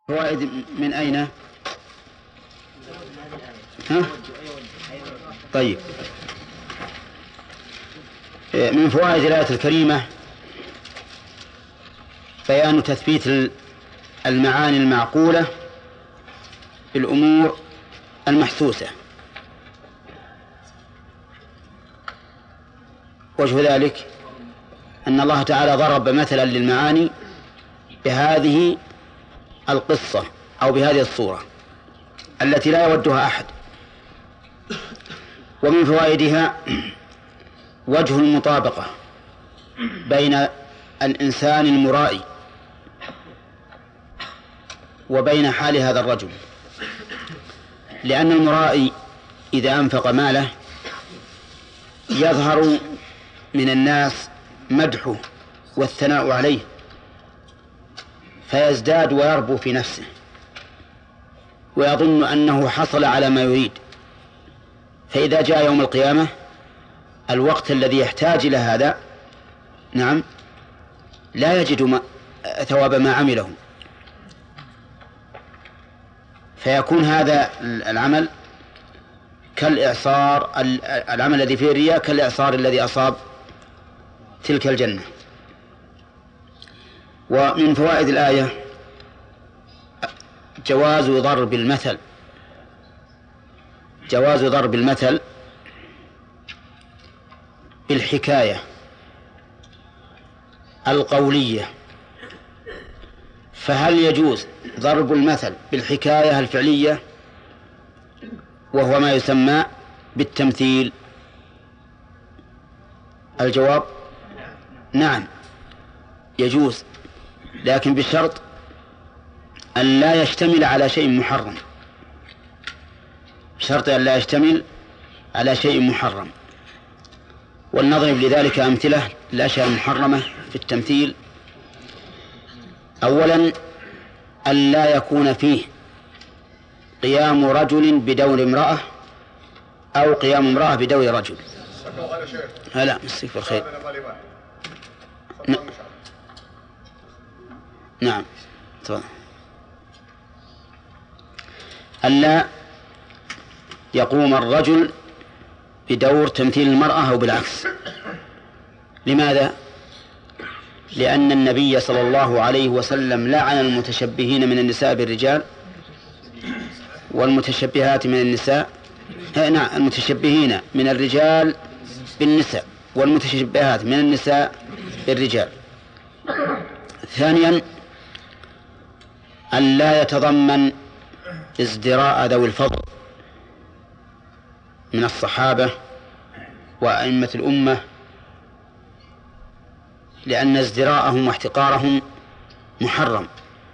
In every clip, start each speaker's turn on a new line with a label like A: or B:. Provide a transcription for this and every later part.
A: فوائد من أين؟ ها؟ طيب، من فوائد الآية الكريمة بيان تثبيت المعاني المعقولة بالأمور المحسوسة. وجه ذلك أن الله تعالى ضرب مثلا للمعاني بهذه القصة أو بهذه الصورة التي لا يودها أحد. ومن فوائدها وجه المطابقة بين الإنسان المرائي وبين حال هذا الرجل، لأن المرائي إذا أنفق ماله يظهر من الناس مدحه والثناء عليه فيزداد ويربو في نفسه ويظن أنه حصل على ما يريد، فإذا جاء يوم القيامة الوقت الذي يحتاج إلى هذا لا يجد ثواب ما عمله، فيكون هذا العمل كالإعصار، العمل الذي فيه الرياء كالإعصار الذي أصاب تلك الجنة. ومن فوائد الآية جواز ضرب المثل بالحكاية القولية. فهل يجوز ضرب المثل بالحكاية الفعلية وهو ما يسمى بالتمثيل؟ الجواب نعم يجوز، لكن بشرط أن لا يشتمل على شيء محرم، بشرط أن لا يشتمل على شيء محرم. ولنضرب لذلك أمثلة الأشياء المحرمة في التمثيل. أولا أن لا يكون فيه قيام رجل بدور امرأة أو قيام امرأة بدور رجل. هلا مسك بالخير. نعم تفضل. ألا يقوم الرجل بدور تمثيل المرأة أو بالعكس. لماذا؟ لأن النبي صلى الله عليه وسلم لعن المتشبهين من النساء بالرجال والمتشبهات من النساء، المتشبهين من الرجال بالنساء والمتشبهات من النساء بالرجال. ثانيا أن لا يتضمن ازدراء ذوي الفضل من الصحابة وأئمة الأمة، لأن ازدراءهم واحتقارهم محرم،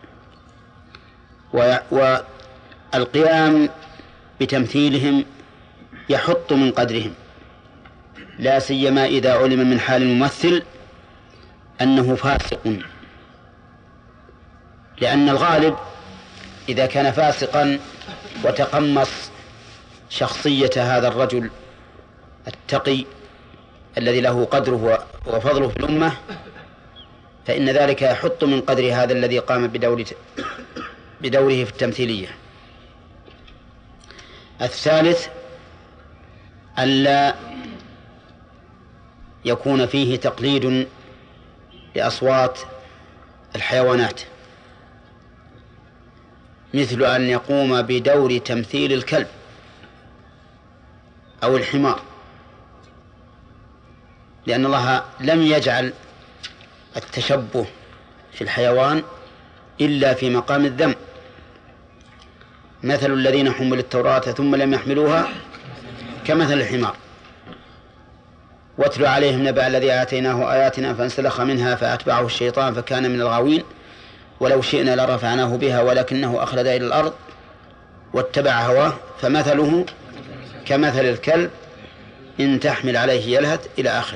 A: والقيام بتمثيلهم يحط من قدرهم، لا سيما إذا علم من حال الممثل أنه فاسق، لأن الغالب إذا كان فاسقا وتقمص شخصية هذا الرجل التقي الذي له قدره وفضله في الأمة فإن ذلك يحط من قدر هذا الذي قام بدوره في التمثيلية. الثالث ألا يكون فيه تقليد لأصوات الحيوانات، مثل أن يقوم بدور تمثيل الكلب أو الحمار، لأن الله لم يجعل التشبه في الحيوان إلا في مقام الذم. مثل الذين حملوا التوراة ثم لم يحملوها كمثل الحمار. واتل عليهم نبأ الذي آتيناه آياتنا فانسلخ منها فأتبعه الشيطان فكان من الغاوين ولو شئنا لرفعناه بها ولكنه أخلد إلى الأرض واتبع هواه فمثله كمثل الكلب إن تحمل عليه يلهث إلى آخره.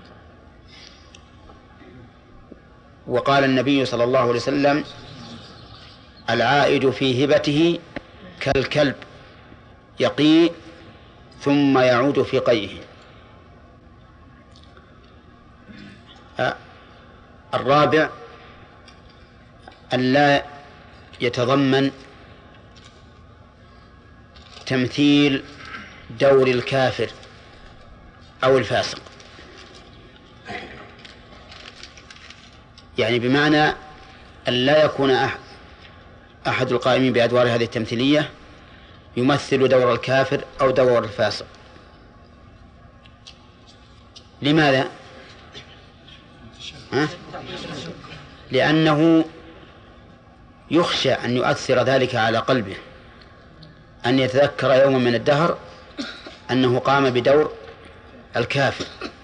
A: وقال النبي صلى الله عليه وسلم العائد في هبته كالكلب يقيء ثم يعود في قيئه. الرابع أن لا يتضمن تمثيل دور الكافر أو الفاسق، يعني بمعنى أن لا يكون أحد القائمين بأدوار هذه التمثيلية يمثل دور الكافر أو دور الفاسق. لماذا؟ لأنه يخشى أن يؤثر ذلك على قلبه، أن يتذكر يوما من الدهر أنه قام بدور الكافر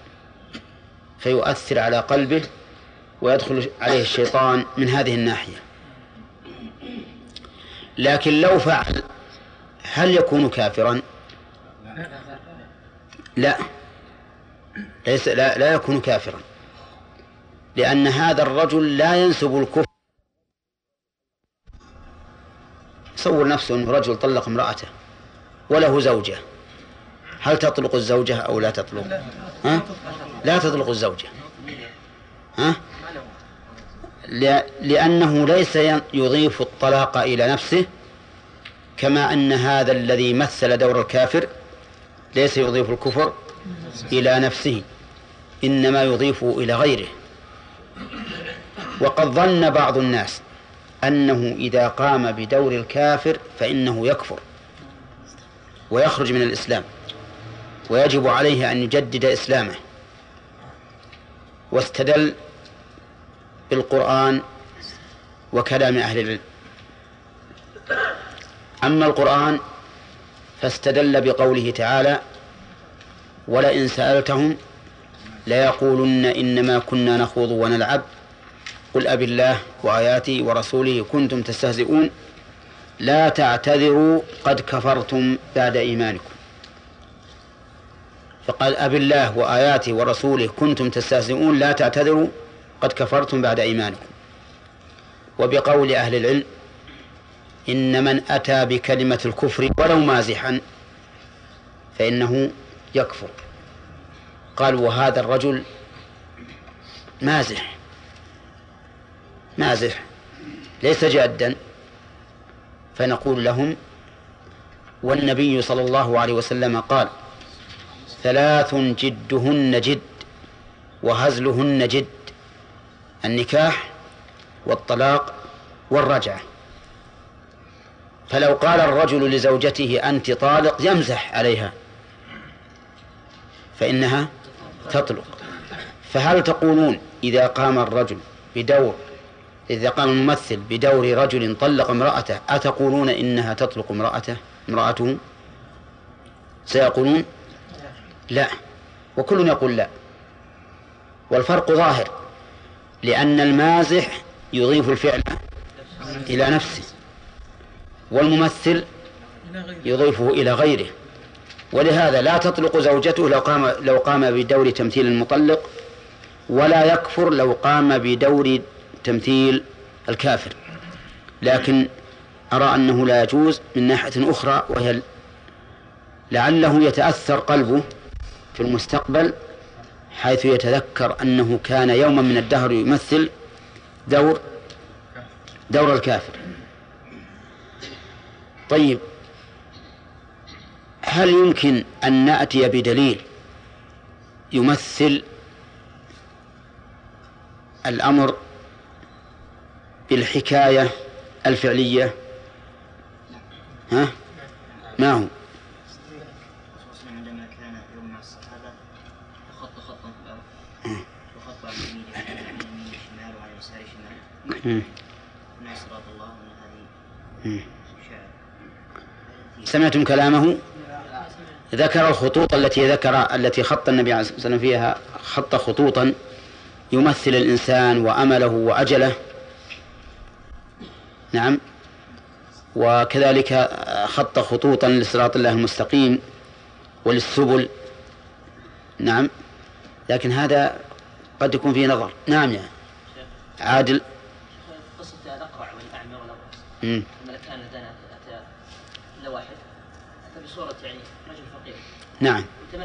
A: فيؤثر على قلبه ويدخل عليه الشيطان من هذه الناحية. لكن لو فعل هل يكون كافرا؟ لا، لا يكون كافرا، لأن هذا الرجل لا ينسب الكفر. تصور نفسه أنه رجل طلق امرأته وله زوجة، هل تطلق الزوجة أو لا تطلق؟ لا تطلق الزوجة، لأنه ليس يضيف الطلاق إلى نفسه، كما أن هذا الذي مثل دور الكافر ليس يضيف الكفر إلى نفسه، إنما يضيف إلى غيره. وقد ظن بعض الناس أنه إذا قام بدور الكافر فإنه يكفر ويخرج من الإسلام ويجب عليه أن يجدد إسلامه، واستدل بالقرآن وكلام أهل العلم. أما القرآن فاستدل بقوله تعالى: ولئن سألتهم ليقولن إنما كنا نخوض ونلعب قل أب الله وآياته ورسوله كنتم تستهزئون لا تعتذروا قد كفرتم بعد إيمانكم. فقال: أب الله وآياته ورسوله كنتم تستهزئون لا تعتذروا قد كفرتم بعد إيمانكم. وبقول أهل العلم: إن من أتى بكلمة الكفر ولو مازحا فإنه يكفر. قال: وهذا الرجل مازح ليس جادا. فنقول لهم: والنبي صلى الله عليه وسلم قال: 3 جدهن جد وهزلهن جد: النكاح والطلاق والرجعة. فلو قال الرجل لزوجته أنت طالق يمزح عليها فإنها تطلق. فهل تقولون إذا قام الممثل بدور رجل طلق امرأته أتقولون إنها تطلق امرأته؟ سيقولون لا، وكل يقول لا. والفرق ظاهر، لأن المازح يضيف الفعل إلى نفسه والممثل يضيفه إلى غيره، ولهذا لا تطلق زوجته لو قام بدور تمثيل المطلق، ولا يكفر لو قام بدور تمثيل الكافر. لكن أرى أنه لا يجوز من ناحية أخرى، وهي لعله يتأثر قلبه في المستقبل حيث يتذكر أنه كان يوما من الدهر يمثل دور الكافر. طيب، هل يمكن أن نأتي بدليل يمثل الأمر بالحكاية الفعلية؟ ما هو؟
B: عندما كان يوم مع الصحابة خط خطا في الأرض وخط على اليمين شمال وعلى اليسار شمال الناس رضي الله أن هذه شعر.
A: سمعتم كلامه؟ ذكر الخطوط التي خط النبي عليه الصلاة والسلام فيها، خط خطوطا يمثل الإنسان وأمله وأجله. نعم. وكذلك خط خطوطا لصراط الله المستقيم وللسبل. نعم. لكن هذا قد يكون فيه نظر. نعم يا عادل.
C: قصة الأقرع والأعمى والأبرص الملكان اللذان أتى لواحد أتى بصورة يعني رجل فقير.
A: نعم.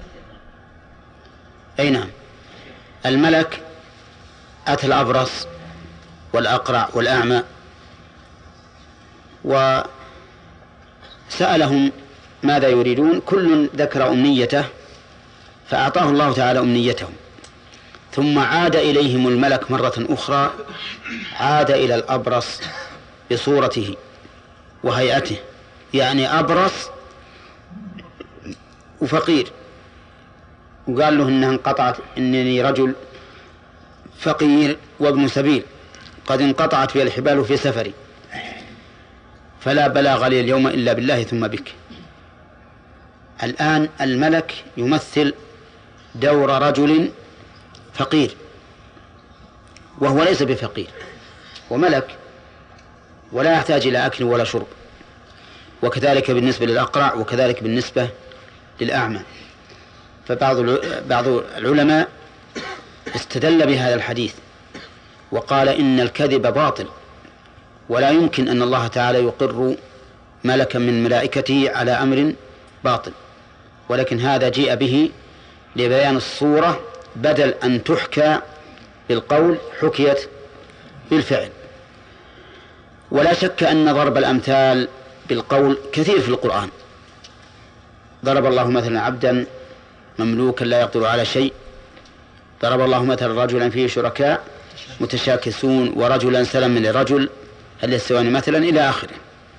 A: أي نعم. الملك أتى الأبرص والأقرع والأعمى وسألهم ماذا يريدون، كل ذكر أمنيته فأعطاه الله تعالى أمنيتهم. ثم عاد إليهم الملك مرة أخرى، عاد إلى الأبرص بصورته وهيئته، يعني أبرص وفقير، وقال له إنها انقطعت، إنني رجل فقير وابن سبيل، قد انقطعت في الحبال في سفري، فلا بلاغ لي اليوم إلا بالله ثم بك. الآن الملك يمثل دور رجل فقير، وهو ليس بفقير، وملك ولا يحتاج إلى أكل ولا شرب، وكذلك بالنسبة للأقرع، وكذلك بالنسبة للأعمى. بعض العلماء استدل بهذا الحديث وقال إن الكذب باطل، ولا يمكن أن الله تعالى يقر ملكا من ملائكته على أمر باطل، ولكن هذا جيء به لبيان الصورة، بدل أن تحكى بالقول حكيت بالفعل. ولا شك أن ضرب الأمثال بالقول كثير في القرآن. ضرب الله مثلا عبدا مملوكا لا يقدر على شيء، ضرب الله مثلا رجلا فيه شركاء متشاكسون، ورجلا سلما لرجل هل يستوان مثلا، إلى آخره.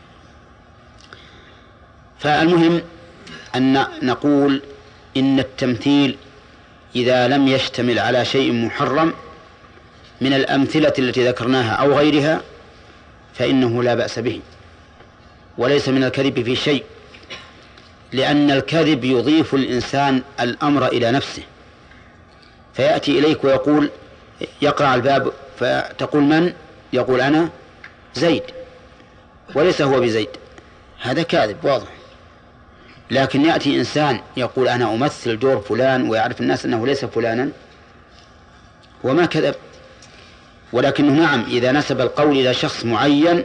A: فالمهم أن نقول إن التمثيل إذا لم يشتمل على شيء محرم من الأمثلة التي ذكرناها أو غيرها فإنه لا بأس به، وليس من الكذب في شيء، لأن الكذب يضيف الإنسان الأمر إلى نفسه، فيأتي إليك ويقول، يقرع الباب فتقول من؟ يقول أنا زيد، وليس هو بزيد، هذا كاذب واضح. لكن يأتي إنسان يقول أنا أمثل دور فلان، ويعرف الناس أنه ليس فلانا، وما كذب، ولكنه نعم إذا نسب القول إلى شخص معين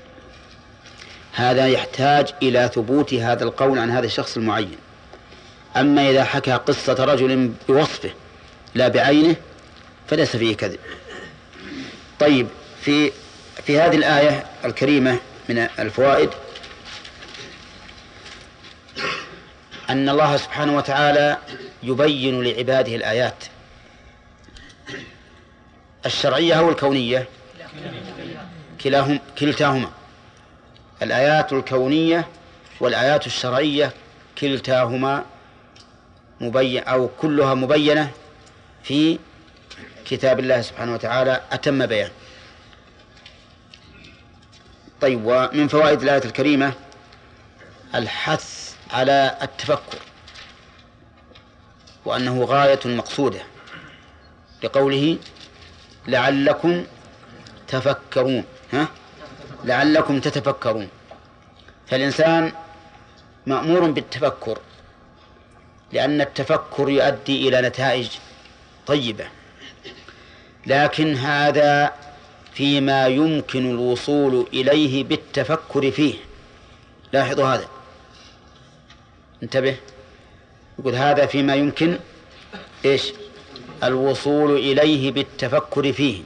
A: هذا يحتاج إلى ثبوت هذا القول عن هذا الشخص المعين. أما إذا حكى قصة رجل بوصفه لا بعينه فليس فيه كذب. طيب، في هذه الآية الكريمة من الفوائد أن الله سبحانه وتعالى يبين لعباده الآيات الشرعية أو الكونية، كلتاهما، الآيات الكونية والآيات الشرعية كلتاهما مبين أو كلها مبينة في كتاب الله سبحانه وتعالى أتم بيان. طيب، ومن فوائد الآية الكريمة الحث على التفكر، وأنه غاية مقصودة، لقوله لعلكم تفكرون، لعلكم تتفكرون. فالإنسان مأمور بالتفكر، لأن التفكر يؤدي إلى نتائج طيبة، لكن هذا فيما يمكن الوصول إليه بالتفكر فيه. لاحظوا هذا، انتبه، يقول هذا فيما يمكن الوصول إليه بالتفكر فيه.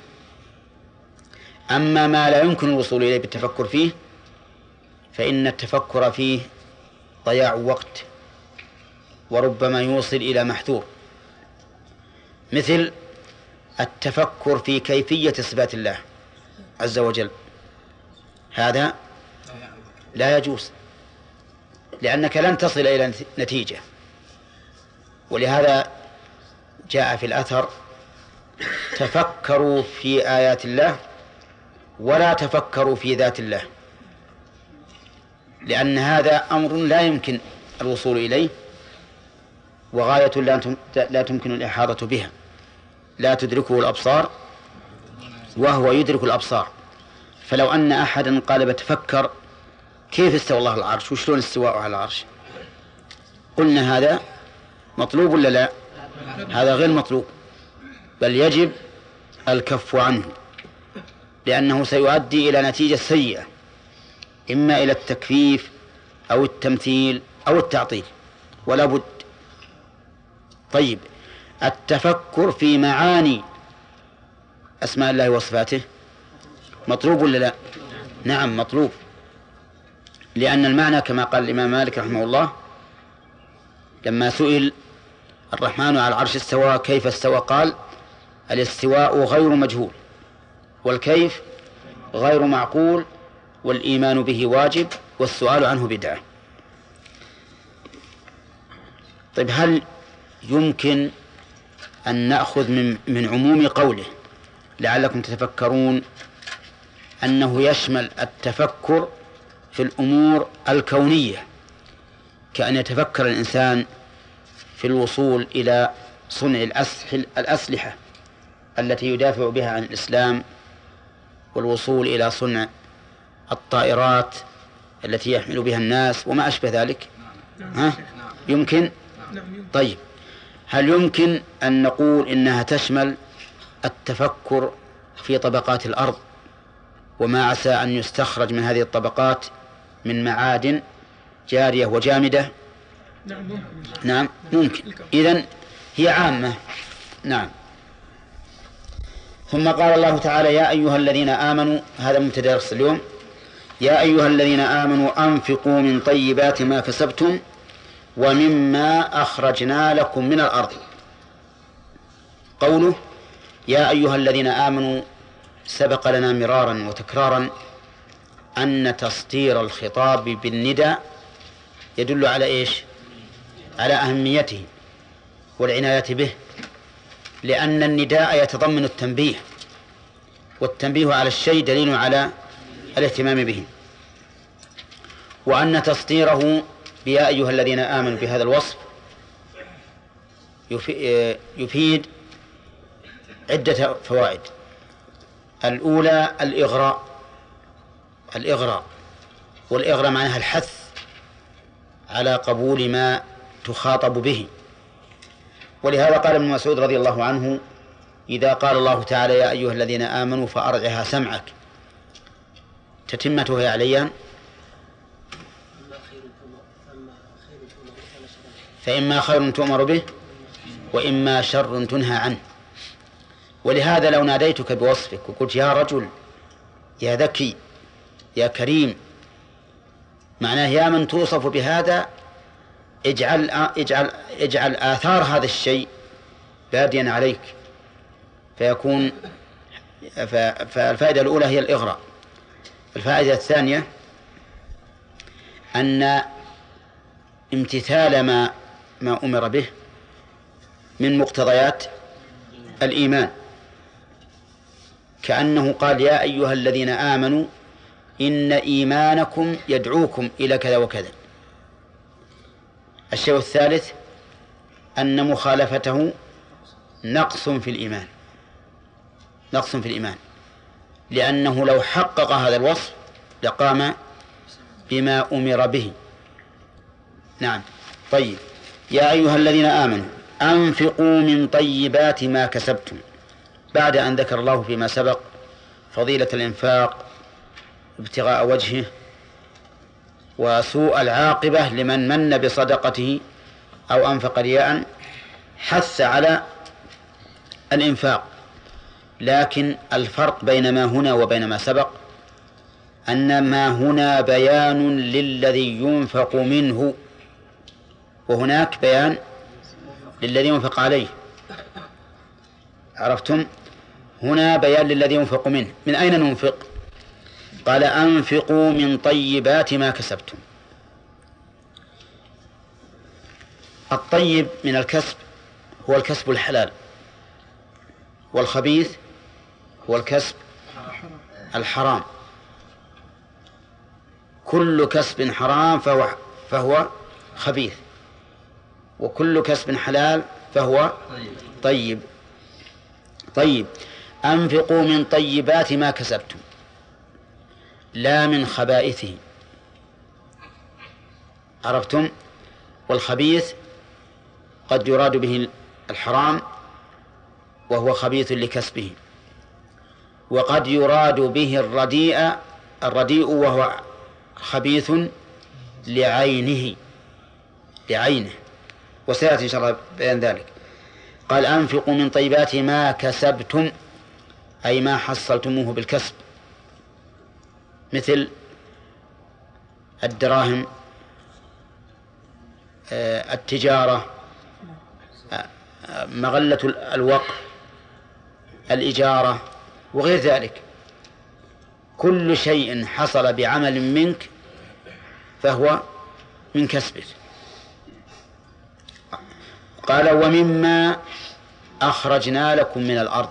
A: أما ما لا يمكن الوصول إليه بالتفكر فيه فإن التفكر فيه ضياع وقت، وربما يوصل إلى محذور، مثل التفكر في كيفية صفات الله عز وجل، هذا لا يجوز، لأنك لن تصل إلى نتيجة. ولهذا جاء في الأثر تفكروا في آيات الله ولا تفكروا في ذات الله، لأن هذا أمر لا يمكن الوصول إليه، وغاية لا تمكن الإحاطة بها، لا تدركه الأبصار وهو يدرك الأبصار. فلو أن أحدا قال بتفكر كيف استوى الله على العرش وشلون استواءه على العرش، قلنا هذا مطلوب ولا لا؟ هذا غير مطلوب، بل يجب الكف عنه، لأنه سيؤدي إلى نتيجة سيئة، إما إلى التكفيف أو التمثيل أو التعطيل، ولا بد. طيب، التفكر في معاني أسماء الله وصفاته مطلوب ولا لا؟ نعم مطلوب، لأن المعنى كما قال الإمام مالك رحمه الله لما سئل الرحمن على العرش استوى كيف استوى قال الاستواء غير مجهول والكيف غير معقول والإيمان به واجب والسؤال عنه بدعة. طيب هل يمكن أن نأخذ من عموم قوله لعلكم تتفكرون أنه يشمل التفكر في الأمور الكونية كأن يتفكر الإنسان في الوصول إلى صنع الأسلحة التي يدافع بها عن الإسلام والوصول إلى صنع الطائرات التي يحمل بها الناس وما أشبه ذلك؟ يمكن؟ طيب هل يمكن أن نقول إنها تشمل التفكر في طبقات الأرض وما عسى أن يستخرج من هذه الطبقات من معادن جارية وجامدة؟ نعم ممكن. إذن هي عامة. نعم. ثم قال الله تعالى يا أيها الذين آمنوا، هذا مبتدأ درس اليوم، يا أيها الذين آمنوا أنفقوا من طيبات ما كسبتم ومما أخرجنا لكم من الأرض. قوله يا أيها الذين آمنوا سبق لنا مرارا وتكرارا أن تسطير الخطاب بالندى يدل على إيش؟ على أهميته والعناية به، لأن النداء يتضمن التنبيه، والتنبيه على الشيء دليل على الاهتمام به، وأن تسطيره بيا أيها الذين آمنوا بهذا الوصف يفيد عدة فوائد. الأولى الإغراء، والإغراء معناها الحث على قبول ما تخاطب به، ولهذا قال ابن مسعود رضي الله عنه إذا قال الله تعالى يا أيها الذين آمنوا فأرعها سمعك، تتمته يا عليان فإما خير تؤمر به وإما شر تنهى عنه. ولهذا لو ناديتك بوصفك وقلت يا رجل يا ذكي يا معناه يا من توصف بهذا اجعل آثار هذا الشيء باديا عليك، فيكون فالفائدة الأولى هي الإغراء. الفائدة الثانية أن امتثال ما أمر به من مقتضيات الإيمان، كأنه قال يا أيها الذين آمنوا إن إيمانكم يدعوكم إلى كذا وكذا. الشيء الثالث أن مخالفته نقص في الإيمان، لأنه لو حقق هذا الوصف لقام بما أمر به. نعم. طيب يا أيها الذين آمنوا أنفقوا من طيبات ما كسبتم، بعد أن ذكر الله فيما سبق فضيلة الإنفاق ابتغاء وجهه وسوء العاقبة لمن من بصدقته أو أنفق رياء، حث على الإنفاق. لكن الفرق بين ما هنا وبين ما سبق أن ما هنا بيان للذي ينفق منه، وهناك بيان للذي ينفق عليه. عرفتم؟ هنا بيان للذي ينفق منه. من أين ننفق؟ قال أنفقوا من طيبات ما كسبتم. الطيب من الكسب هو الكسب الحلال، والخبيث هو الكسب الحرام. كل كسب حرام فهو خبيث، وكل كسب حلال فهو طيب. طيب أنفقوا من طيبات ما كسبتم، لا من خبائثه. عرفتم؟ والخبيث قد يراد به الحرام وهو خبيث لكسبه، وقد يراد به الرديء وهو خبيث لعينه، وسيأتي إن شاء الله بيان ذلك. قال أنفقوا من طيبات ما كسبتم، أي ما حصلتموه بالكسب، مثل الدراهم، التجارة، مغلة الوقف، الإجارة وغير ذلك. كل شيء حصل بعمل منك فهو من كسبك. قال ومما أخرجنا لكم من الأرض.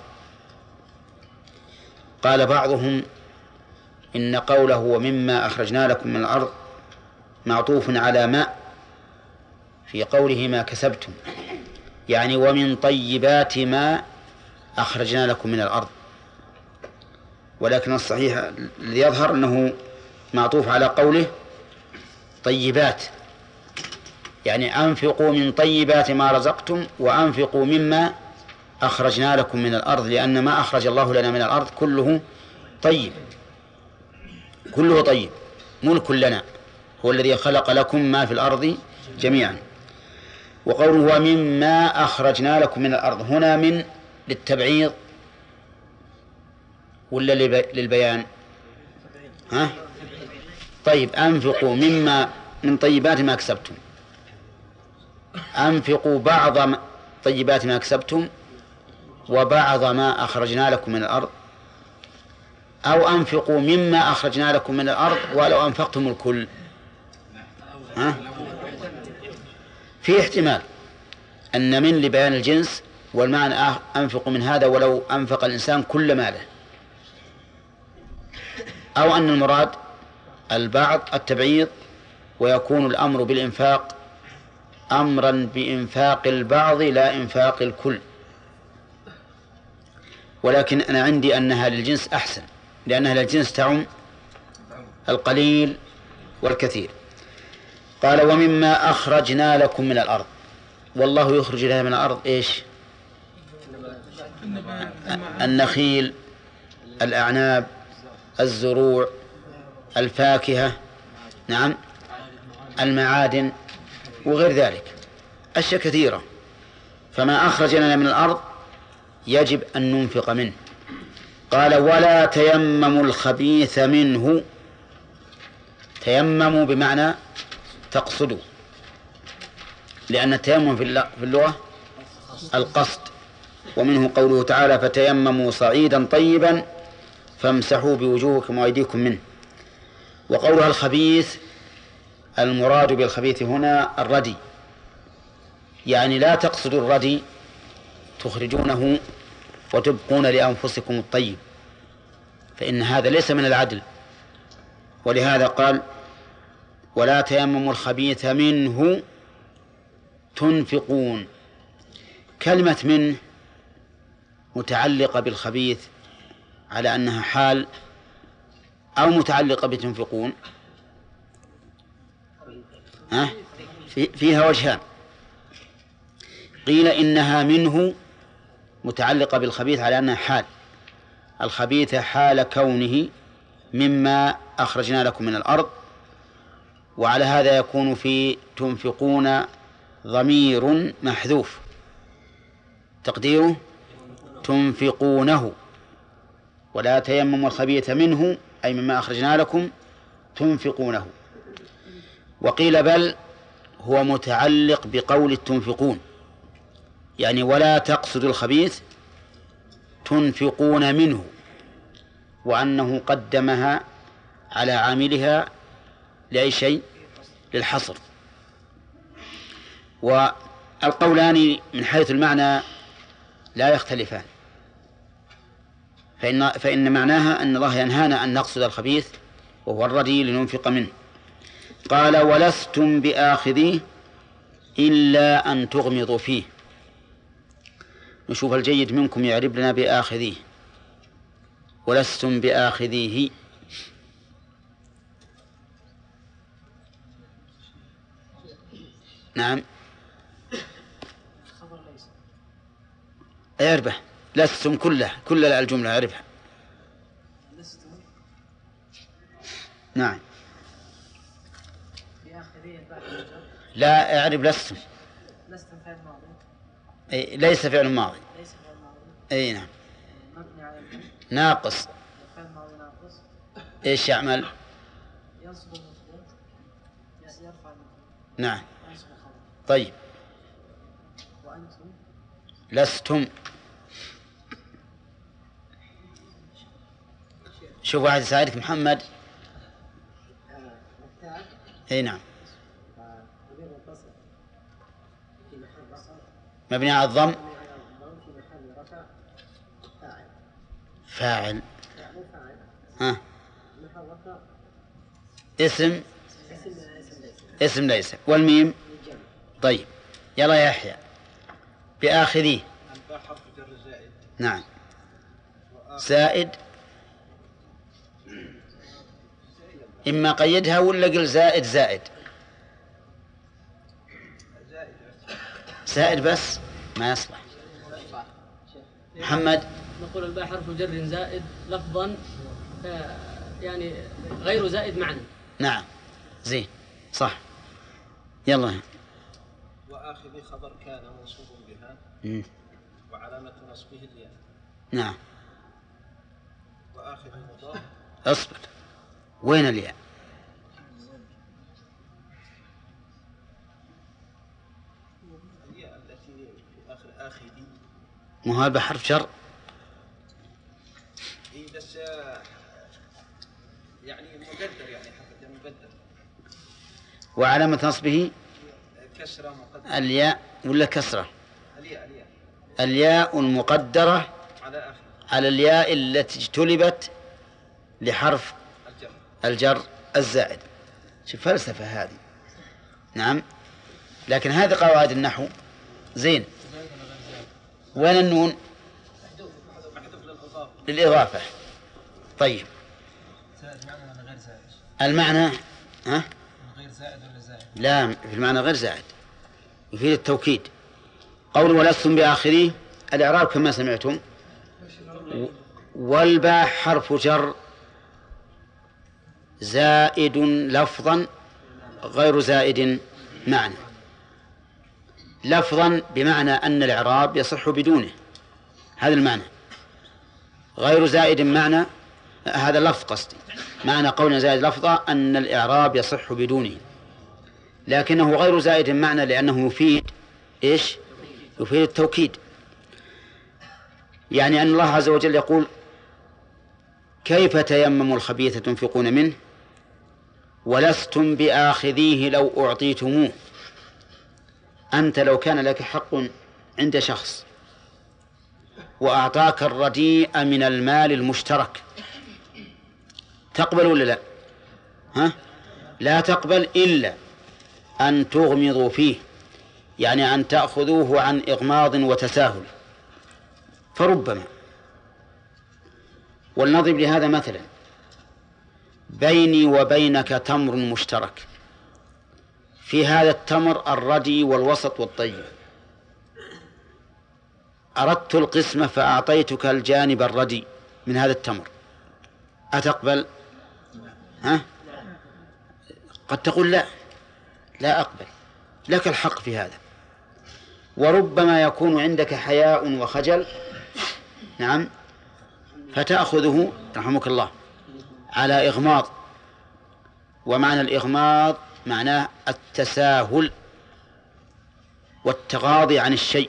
A: قال بعضهم إن قوله ومما أخرجنا لكم من الأرض معطوف على ما في قوله ما كسبتم، يعني ومن طيبات ما أخرجنا لكم من الأرض، ولكن الصحيح الذي يظهر أنه معطوف على قوله طيبات، يعني أنفقوا من طيبات ما رزقتم وأنفقوا مما أخرجنا لكم من الأرض، لأن ما أخرج الله لنا من الأرض كله طيب، كله طيب، ملك لنا، هو الذي خلق لكم ما في الأرض جميعا. وقوله ومما أخرجنا لكم من الأرض هنا من للتبعيض ولا للبيان؟ ها؟ طيب أنفقوا مما من طيبات ما كسبتم، أنفقوا بعض طيبات ما كسبتم وبعض ما أخرجنا لكم من الأرض، أو أنفقوا مما أخرجنا لكم من الأرض ولو أنفقتم الكل. ها؟ في احتمال أن من لبيان الجنس والمعنى أنفقوا من هذا ولو أنفق الإنسان كل ماله، أو أن المراد البعض التبعيض ويكون الأمر بالإنفاق أمرا بإنفاق البعض لا إنفاق الكل. ولكن أنا عندي أنها للجنس أحسن، لأنها للجنس تعم القليل والكثير. قال ومما أخرجنا لكم من الأرض، والله يخرج لنا من الأرض إيش؟ النخيل، الأعناب، الزروع، الفاكهة، نعم، المعادن وغير ذلك، أشياء كثيرة. فما أخرج لنا من الأرض يجب أن ننفق منه. قال ولا تيمموا الخبيث منه. تيمموا بمعنى تقصدوا، لأن التيمم في اللغة القصد، ومنه قوله تعالى فتيمموا صعيدا طيبا فامسحوا بوجوهكم وأيديكم منه. وقولها الخبيث المراد بالخبيث هنا الردي، يعني لا تقصدوا الردي تخرجونه وتبقون لأنفسكم الطيب، فإن هذا ليس من العدل. ولهذا قال ولا تيمموا الخبيث منه تنفقون. كلمة منه متعلقة بالخبيث على أنها حال أو متعلقة بتنفقون؟ فيها وجهان. قيل إنها منه متعلقة بالخبيث على أنها حال، الخبيث حال كونه مما أخرجنا لكم من الأرض، وعلى هذا يكون في تنفقون ضمير محذوف تقديره تنفقونه. ولا تيمموا الخبيث منه أي مما أخرجنا لكم تنفقونه. وقيل بل هو متعلق بقول تنفقون، يعني ولا تقصدوا الخبيث تنفقون منه، وأنه قدمها على عاملها لأي شيء؟ للحصر. والقولان من حيث المعنى لا يختلفان، فإن معناها أن الله ينهانا أن نقصد الخبيث وهو الردي لننفق منه. قال ولستم بآخذيه إلا أن تغمضوا فيه. نشوف الجيد منكم يعرب لنا بآخذيه. ولستم بآخذيه نعم اعربه. لستم كل الجملة اعربها. نعم لا اعرب لستم.
D: لستم فعل ماضي
A: ليس فعل ماضي.
D: ليس فعل ماضي.
A: اي نعم.
D: مبني على الفتح.
A: ناقص.
D: فعل ماضي ناقص.
A: ايش يعمل؟
D: ينصب المفعول. يرفع
A: نعم. طيب
D: وأنتم
A: لستم. شوف واحد يساعدك محمد. اي نعم. مبني على الضم. فاعل. ها. اسم ليس. والميم. طيب يلا يا يحيى بآخذيه. نعم. زائد إما قيدها ولا قل زائد زائد. زائد بس ما يصلح. محمد.
E: نقول الباء حرف جر زائد لفظا يعني غير زائد معنى.
A: نعم زين صح. يلا.
F: وآخذ خبر كان منصوب بها وعلامة نصبه الياء.
A: نعم.
F: وآخذ مضاف.
A: اصبر وين الياء؟
F: الياء التي في آخر آخذي.
A: مو هذا بحرف جر؟
F: إيه بس يعني مقدر يعني حرف مقدر.
A: وعلامة نصبه
F: كسرة مقدرة.
A: الياء ولا كسرة؟
F: الياء.
A: الياء المقدرة
F: على آخر.
A: على الياء التي اجتلبت لحرف الجر الزائد. شوف فلسفة هذه. نعم لكن هذه قواعد النحو. زين. وين النون؟ للإضافة. طيب المعنى ها؟
F: غير زائد ولا زائد؟
A: لا في المعنى غير زائد يفيد التوكيد. قول ولستم بآخريه الإعراب كما سمعتم. والباء حرف جر زائد لفظا غير زائد معنى. لفظا بمعنى أن الإعراب يصح بدونه، هذا المعنى. غير زائد معنى، هذا اللفظ قصدي، معنى قولنا زائد لفظا أن الإعراب يصح بدونه، لكنه غير زائد معنى لأنه يفيد إيش؟ يفيد التوكيد. يعني أن الله عز وجل يقول كيف تيمموا الخبيث تنفقون منه ولستم بآخذيه لو أعطيتموه. أنت لو كان لك حق عند شخص وأعطاك الرديء من المال المشترك تقبل ولا لا؟ ها؟ لا تقبل إلا أن تغمضوا فيه، يعني أن تأخذوه عن إغماض وتساهل. فربما، ولنضرب لهذا مثلا، بيني وبينك تمر مشترك، في هذا التمر الردي والوسط والطيب، أردت القسمة فأعطيتك الجانب الردي من هذا التمر، أتقبل؟ ها؟ قد تقول لا، لا أقبل، لك الحق في هذا. وربما يكون عندك حياء وخجل، نعم، فتأخذه رحمك الله على إغماض، ومعنى الإغماض معناه التساهل والتغاضي عن الشيء،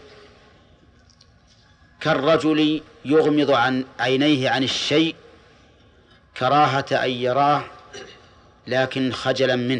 A: كالرجل يغمض عن عينيه عن الشيء كراهة أن يراه لكن خجلا منه.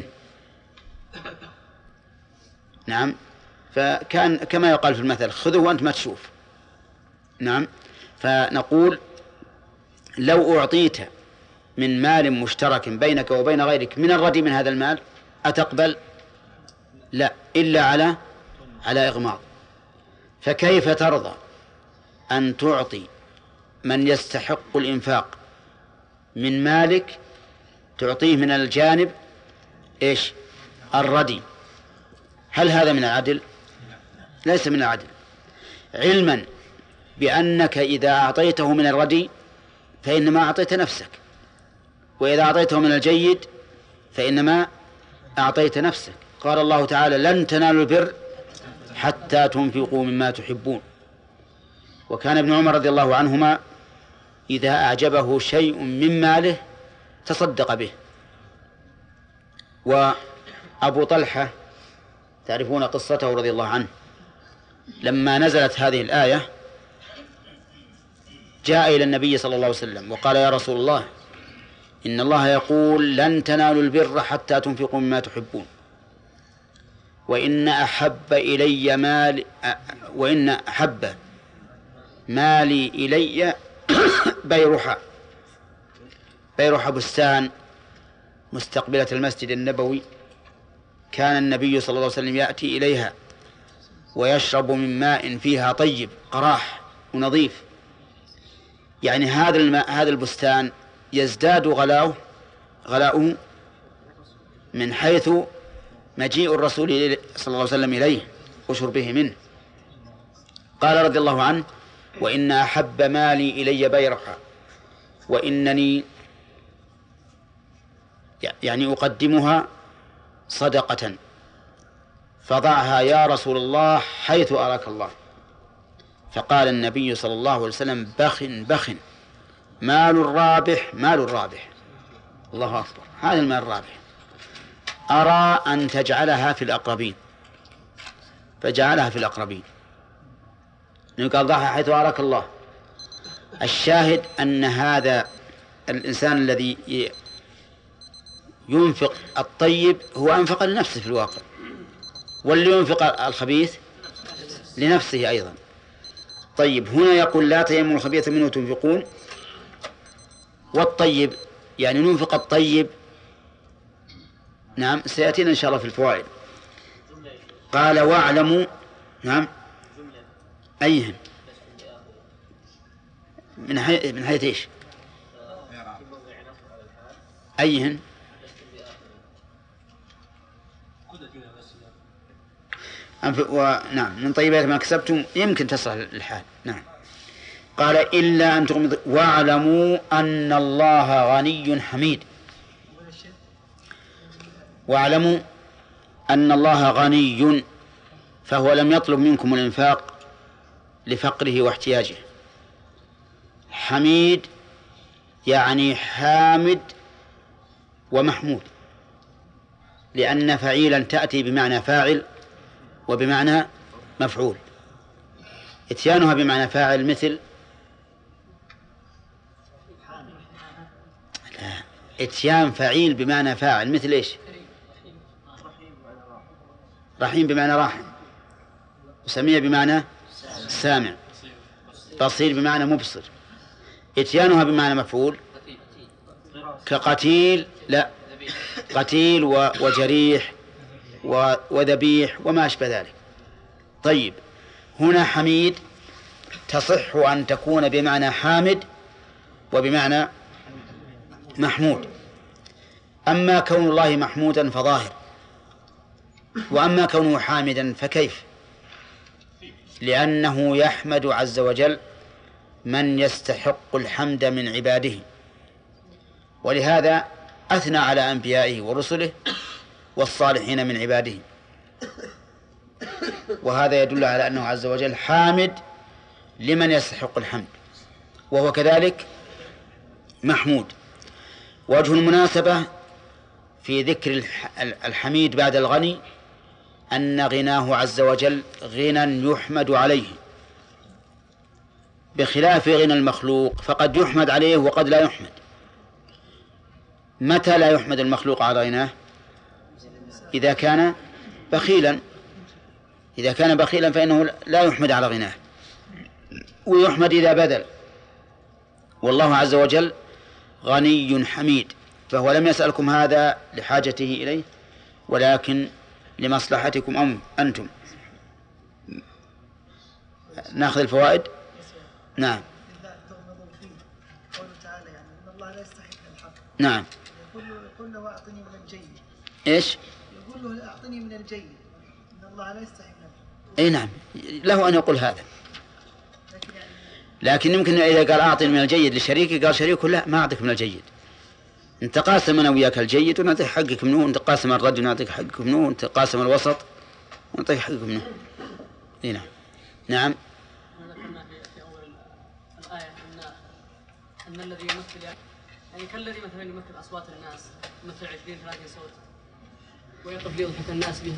A: نعم، فكان كما يقال في المثل خذه وأنت ما تشوف. نعم، فنقول لو أعطيت من مال مشترك بينك وبين غيرك من الردي من هذا المال أتقبل؟ لا، إلا على إغماض. فكيف ترضى أن تعطي من يستحق الإنفاق من مالك تعطيه من الجانب إيش؟ الردي؟ هل هذا من العدل؟ ليس من العدل، علما بأنك إذا أعطيته من الردي فإنما أعطيت نفسك، وإذا أعطيته من الجيد فإنما أعطيت نفسك. قال الله تعالى لن تنالوا البر حتى تنفقوا مما تحبون. وكان ابن عمر رضي الله عنهما إذا أعجبه شيء من ماله تصدق به، أبو طلحة تعرفون قصته رضي الله عنه، لما نزلت هذه الآية جاء إلى النبي صلى الله عليه وسلم وقال: يا رسول الله، إن الله يقول: لن تنالوا البر حتى تنفقوا مما تحبون، وإن أحب مالي إلي بيرحة بستان مستقبلة المسجد النبوي، كان النبي صلى الله عليه وسلم يأتي إليها ويشرب من ماء فيها طيب قراح ونظيف. يعني هذا البستان يزداد غلاؤه من حيث مجيء الرسول صلى الله عليه وسلم إليه وشربه منه. قال رضي الله عنه: وإن أحب مالي إلي بيرحة، وإنني يعني أقدمها صدقة، فضعها يا رسول الله حيث أراك الله. فقال النبي صلى الله عليه وسلم: بخ مال الرابح. الله أكبر، هذا المال الرابح. أرى أن تجعلها في الأقربين، فجعلها في الأقربين، قال: ضعها حيث أراك الله. الشاهد أن هذا الإنسان الذي ينفق الطيب هو أنفق لنفسه في الواقع، واللي ينفق الخبيث لنفسه أيضا. طيب، هنا يقول: لا تيمموا الخبيث منه تنفقون، والطيب يعني ننفق الطيب. نعم، سيأتينا إن شاء الله في الفوائد. قال: واعلموا. نعم، أيهن من حيث إيش؟ أيهن؟ نعم، من طيبات ما كسبتم يمكن تصلح الحال. نعم. قال: إلا أن تغمضوا واعلموا أن الله غني حميد. واعلموا أن الله غني، فهو لم يطلب منكم الإنفاق لفقره واحتياجه. حميد يعني حامد ومحمود، لأن فعيلا تأتي بمعنى فاعل وبمعنى مفعول. اتيانها بمعنى فاعل مثل اتيان فعيل بمعنى فاعل مثل ايش؟ رحيم بمعنى راحم، وسميع بمعنى سامع، بصير بمعنى مبصر. اتيانها بمعنى مفعول كقتيل، لا، قتيل وجريح وذبيح وما أشبه ذلك. طيب، هنا حميد تصح أن تكون بمعنى حامد وبمعنى محمود. أما كون الله محمودا فظاهر، وأما كونه حامدا فكيف؟ لأنه يحمد عز وجل من يستحق الحمد من عباده، ولهذا أثنى على أنبيائه ورسله والصالحين من عباده، وهذا يدل على أنه عز وجل حامد لمن يستحق الحمد، وهو كذلك محمود. وجه المناسبة في ذكر الحميد بعد الغني أن غناه عز وجل غنى يحمد عليه، بخلاف غنى المخلوق فقد يحمد عليه وقد لا يحمد. متى لا يحمد المخلوق على غناه؟ إذا كان بخيلا. إذا كان بخيلا فإنه لا يحمد على غناه، ويحمد إذا بذل. والله عز وجل غني حميد، فهو لم يسألكم هذا لحاجته إليه، ولكن لمصلحتكم أنتم. نأخذ الفوائد. نعم.
D: قوله تعالى يعني إن الله لا يستحي من الحق.
A: نعم.
D: يقول له أعطني من الجيد.
A: إيش؟
D: يقول له أعطني من الجيد. إن الله لا يستحي من الحق.
A: أي نعم، له أن يقول هذا، لكن يمكن إذا قال أعطني من الجيد لشريكي قال شريكه لا، ما أعطيك من الجيد. أنت قاسم أنا وياك الجيد ونعطيك حقك منه، أنت قاسم الرجل ونعطيك حقك منه، أنت قاسم الوسط ونعطيك حقك منه. إيه نعم. نعم.
E: ذكرنا في أول الآية أن الذي يمثل يعني كالذي مثلا يمثل أصوات الناس، يمثل 20-30 صوت. ويقف ليضحك الناس بها.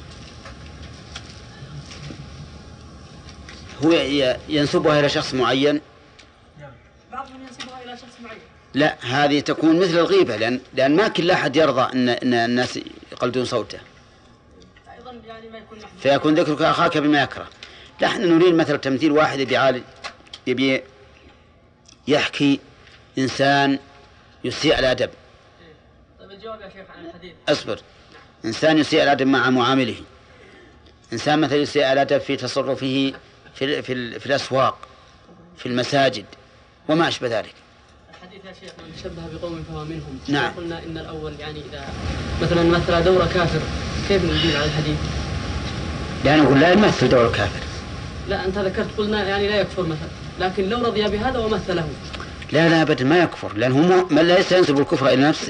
A: هو ينسبها إلى شخص معين.
E: بعضهم ينسبها إلى شخص معين.
A: لا، هذه تكون مثل الغيبة، لأن ما كل أحد يرضى أن الناس يقلدون صوته.
E: أيضا يعني ما يكون
A: فيكون ذكرك أخاك بما يكره. نحن نريد مثل تمثيل واحد يبي يحكي إنسان يسيء الأدب.
E: طيب الجواب يا شيخ عن الحديث.
A: أصبر. إنسان يسيء الأدب مع معامله، إنسان مثل يسيء الأدب في تصرفه في الأسواق، في المساجد وما أشبه ذلك.
E: الحديث يا شيخ من تشبه بقوم فهو منهم.
A: نعم.
E: قلنا إن الأول يعني إذا مثلا مثل دور كافر كيف نجيب على الحديث؟
A: لا نقول لا يمثل دور الكافر.
E: لا أنت ذكرت قلنا يعني لا يكفر مثلا، لكن لو رضي بهذا ومثله.
A: لا أبدا ما يكفر، لأنه من ليس ينسب الكفر إلى نفسه.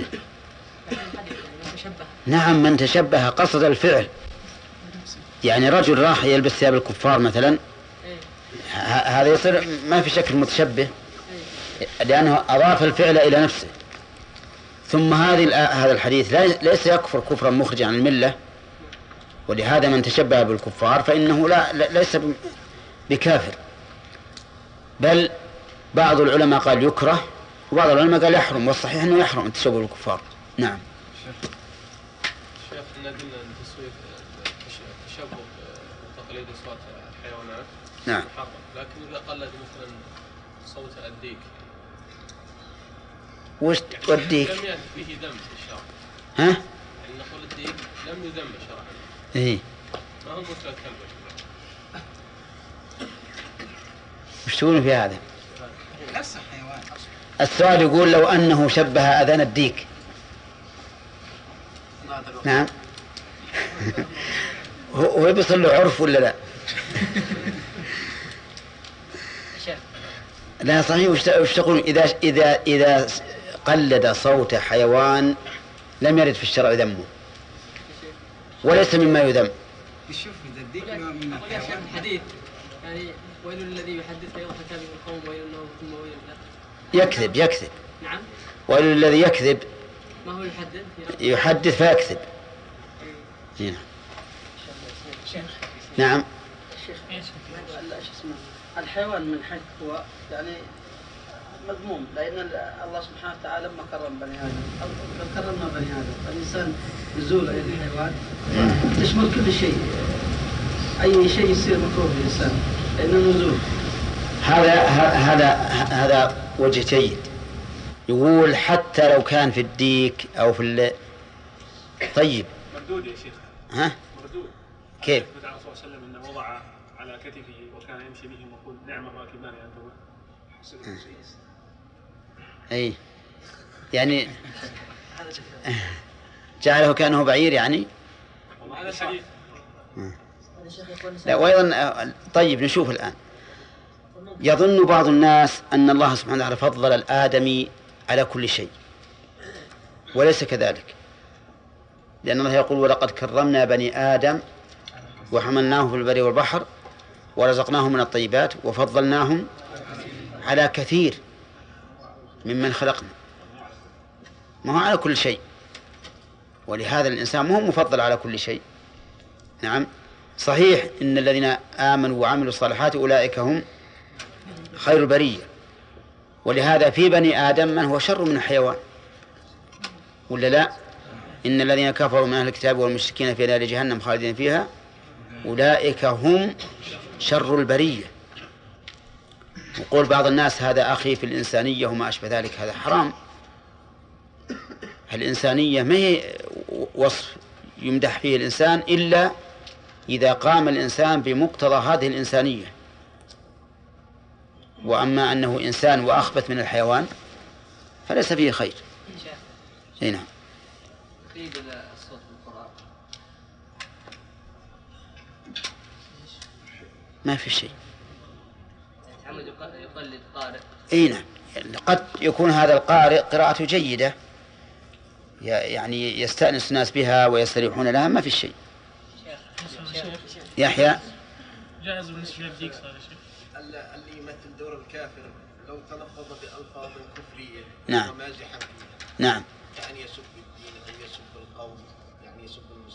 A: نعم، من تشبه قصد الفعل. يعني رجل راح يلبس ثياب الكفار مثلا، هذا يصير ما في شك متشبه، لأنه أضاف الفعل إلى نفسه. ثم هذا الحديث ليس يكفر كفرا مخرجا عن الملة، ولهذا من تشبه بالكفار فإنه ليس بكافر، بل بعض العلماء قال يكره وبعض العلماء قال يحرم، والصحيح أنه يحرم التشبه بالكفار. نعم.
G: شيخ إن قلنا أن تشبه تقليد أصوات الحيوانات
A: نعم.
G: محرم، لكن إذا قلد مثلا صوت الديك
A: وش توديك؟
G: لم يأتي فيه ذم الشرع.
A: ها؟
G: يعني نقول الديك لم يذم شرعا.
A: إيه.
G: ما هو مثل الكلب.
A: وش تقولون في هذا؟
F: نفس الحيوان.
A: السؤال يقول لو أنه شبه أذان الديك. نعم. هو بيصل له عرف ولا لا؟ لا صحيح. وش تقولون إذا قلد صوت حيوان لم يرد في الشرع ذمه وليس مما يذم؟
F: يشوف إذا الديك من
E: أقول يا شيخ الحديث يعني ويل الذي يحدث فيضحك به القوم ويل له ثم ويل له.
A: يكذب.
E: نعم.
A: ويل الذي يكذب.
E: ما هو
A: يحدث فيكذب. نعم.
H: الحيوان من حيث هو يعني مذموم، لأن الله سبحانه وتعالى لما كرم بني آدم أو كرمنا بني آدم، فالإنسان نزول أي الحيوان تشمل كل شيء، أي شيء يصير مكروه للإنسان لأنه نزول.
A: هذا وجه جيد. يقول حتى لو كان في الديك أو في طيب.
I: مردود يا شيخ.
A: ها؟
I: مردود.
A: كيف؟
I: الرسول صلى الله عليه وسلم أنه وضع على كتفه وكان يمشي بهم ويقول نعم الراكبان أنتما.
A: أي يعني جعله كأنه بعير يعني.
I: هذا الحديث.
A: لا وأيضا طيب نشوف الآن. يظن بعض الناس أن الله سبحانه وتعالى فضل الآدمي على كل شيء، وليس كذلك، لأن الله يقول ولقد كرمنا بني آدم وحملناهم في البر والبحر ورزقناهم من الطيبات وفضلناهم على كثير ممن خلقنا. ما هو على كل شيء، ولهذا الإنسان ما هو مفضل على كل شيء. نعم صحيح إن الذين آمنوا وعملوا الصالحات أولئك هم خير البرية، ولهذا في بني آدم من هو شر من الحيوان ولا لا؟ إن الذين كفروا من أهل الكتاب والمشركين في نار جهنم خالدين فيها أولئك هم شر البرية. وقول بعض الناس هذا أخي في الإنسانية وما أشبه ذلك، هذا حرام. الإنسانية ما هي وصف يمدح فيه الإنسان إلا إذا قام الإنسان بمقتضى هذه الإنسانية. وأما أنه إنسان وأخبث من الحيوان فليس فيه خير. نعم.
C: تقييد الصوت بالقرآن
A: ما في شيء.
C: يتعمد يقلد قارئ.
A: اي نعم، قد يكون هذا القارئ قراءته جيدة يعني يستأنس الناس بها ويستريحون لها، ما في شيء. يحيى
I: جائز بالنسبة للديك صار يا شيخ.
F: اللي يمثل دور الكافر لو تلفظ بألفاظ كفرية
A: نعم
F: ومازحا فيها،
A: نعم
F: يعني يسب الدين أو يسب القوم، يعني يسب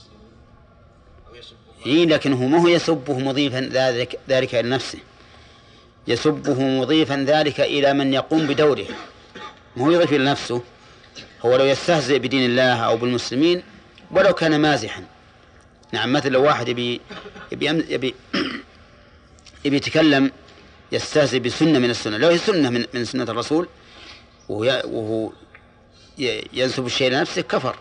A: لكن هو ما هو يسبه مضيفا ذلك إلى نفسه، يسبه مضيفا ذلك إلى من يقوم بدوره، ما هو يضيف إلى نفسه. هو لو يستهزئ بدين الله أو بالمسلمين ولو كان مازحا، نعم، مثل لو واحد يبي يتكلم يستهزئ بسنة من السنة، لو هي سنة من سنة الرسول وهو ينسب الشيء لنفسه كفر.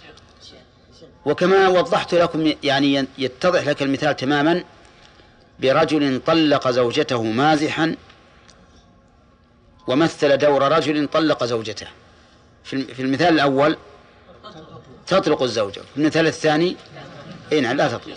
A: وكما وضحت لكم يعني يتضح لك المثال تماما برجل طلق زوجته مازحا ومثل دور رجل طلق زوجته. في المثال الأول تطلق الزوجة، في المثال الثاني نعم لا تطلق.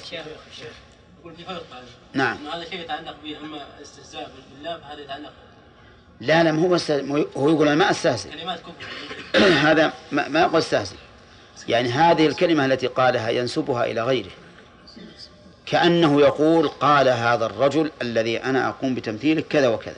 A: نعم
E: هذا شيء يتعلق به، أما استهزاء بالله فهذا يتعلق.
A: لا هو يقول أنا ما أستهزئ،
E: كلمات كفر
A: هذا ما يقول استهزئ، يعني هذه الكلمة التي قالها ينسبها إلى غيره، كأنه يقول قال هذا الرجل الذي أنا أقوم بتمثيله كذا وكذا،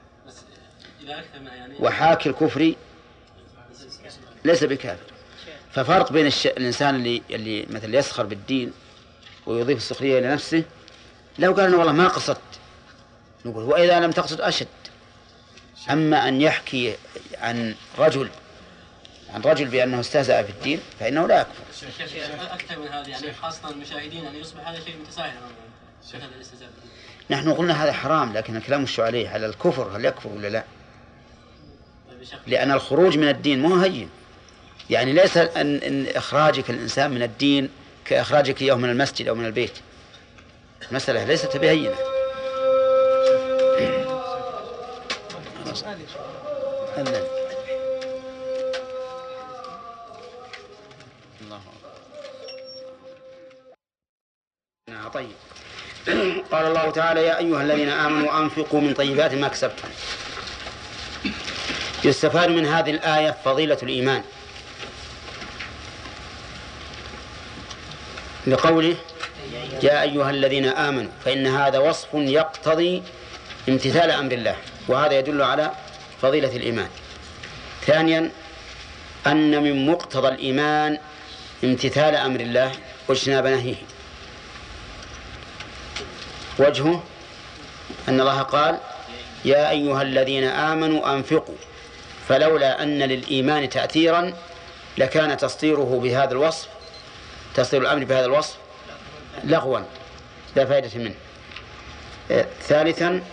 A: وحاكي الكفر ليس بكافر. ففرق بين الإنسان اللي مثل يسخر بالدين ويضيف السخرية إلى نفسه، لو قال أنا والله ما قصدت نقول وإذا لم تقصد أشد. أما أن يحكي عن رجل بأنه استهزأ في الدين فإنه لا يكفر.
E: أكثر من هذا يعني خاصة المشاهدين أن يصبح هذا شيء متساهل هذا الاستهزاء.
A: نحن قلنا هذا حرام، لكن الكلام مش عليه على الكفر، هل يكفر ولا لا؟ لأن الخروج من الدين مو هين، يعني ليس أن إخراجك الإنسان من الدين كإخراجك إياه من المسجد أو من البيت، المسألة ليست بهينة. طيب. قال الله تعالى يا أيها الذين آمنوا أنفقوا من طيبات ما كسبتم. يستفاد من هذه الآية فضيلة الإيمان، لقوله يا أيها الذين آمنوا، فإن هذا وصف يقتضي امتثال أمر الله، وهذا يدل على فضيلة الإيمان. ثانيا أن من مقتضى الإيمان امتثال أمر الله واجتناب نهيه. وجهه أن الله قال يا أيها الذين آمنوا أنفقوا، فلولا أن للإيمان تأثيرا لكان تصديره بهذا الوصف، تصدير الأمر بهذا الوصف لغوا لا فائدة منه. ثالثا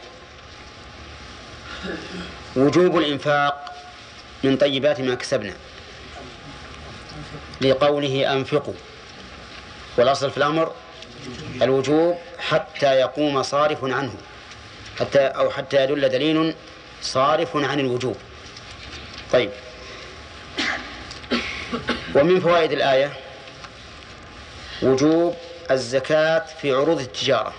A: وجوب الإنفاق من طيبات ما كسبنا، لقوله أنفقوا، والأصل في الأمر الوجوب حتى يقوم صارف عنه، حتى يدل دليل صارف عن الوجوب. طيب، ومن فوائد الآية وجوب الزكاة في عروض التجارة،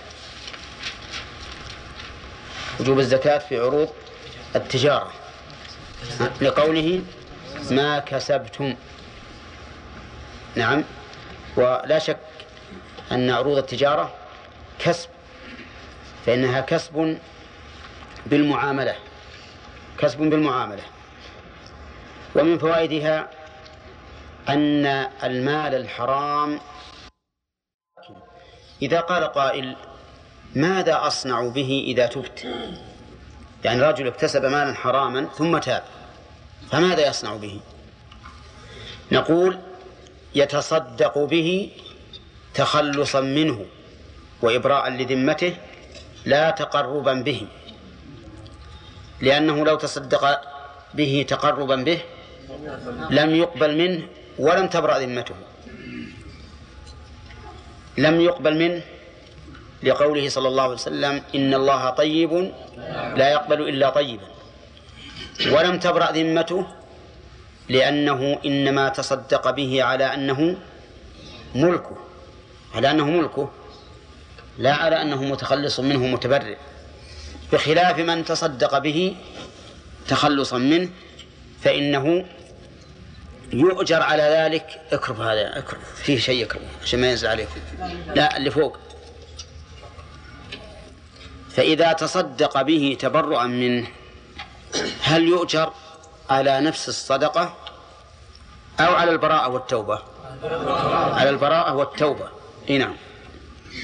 A: وجوب الزكاة في عروض التجارة، لقوله ما كسبتم. نعم، ولا شك أن عروض التجارة كسب، فإنها كسب بالمعاملة، كسب بالمعاملة. ومن فوائدها أن المال الحرام، إذا قال قائل ماذا أصنع به إذا تبت، يعني رجل اكتسب مالا حراما ثم تاب، فماذا يصنع به؟ نقول يتصدق به تخلصا منه وإبراء لذمته لا تقربا به، لأنه لو تصدق به تقربا به لم يقبل منه ولم تبرأ ذمته، لم يقبل منه لقوله صلى الله عليه وسلم إن الله طيب لا يقبل إلا طيبا، ولم تبرأ ذمته لأنه إنما تصدق به على أنه ملكه، على أنه ملكه لا على أنه متخلص منه متبرئ، بخلاف من تصدق به تخلصا منه فإنه يؤجر على ذلك. اكرف هذا، اكرف فيه شيء يكرف عشان ما ينزل عليكم، لا اللي فوق. فإذا تصدق به تبرؤا منه هل يؤجر على نفس الصدقة أو على البراءة والتوبة؟ على البراءة والتوبة. نعم.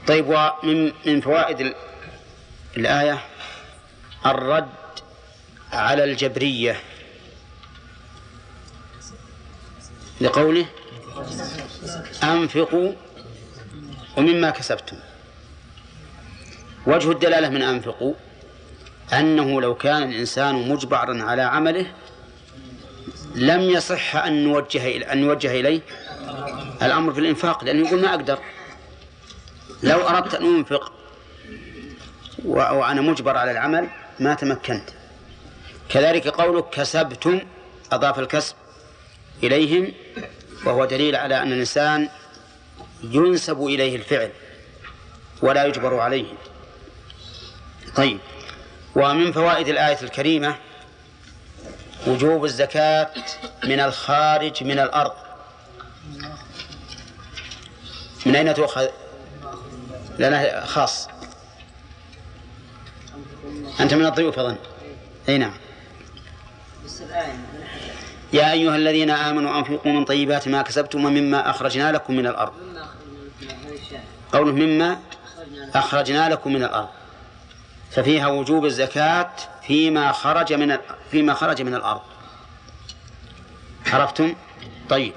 A: طيب، ومن فوائد الآية الرد على الجبرية لقوله أنفقوا ومما كسبتم. وجه الدلالة من أنفقوا أنه لو كان الإنسان مجبرا على عمله لم يصح أن نوجه إليه الأمر في الإنفاق، لأنه يقول ما أقدر. لو أردت أن أنفق وأنا مجبر على العمل ما تمكنت. كذلك قولك كسبتم أضاف الكسب إليهم، وهو دليل على أن الإنسان ينسب إليه الفعل ولا يجبر عليه. طيب، ومن فوائد الآية الكريمة وجوب الزكاة من الخارج من الأرض. من أين تؤخذ؟ لنا خاص. أنت من الضيوف أظن. أي نعم. يا أيها الذين آمنوا أنفقوا من طيبات ما كسبتم ومما أخرجنا لكم من الأرض. قوله مما أخرجنا لكم من الأرض، ففيها وجوب الزكاة فيما خرج من الأرض. عرفتم؟ طيب،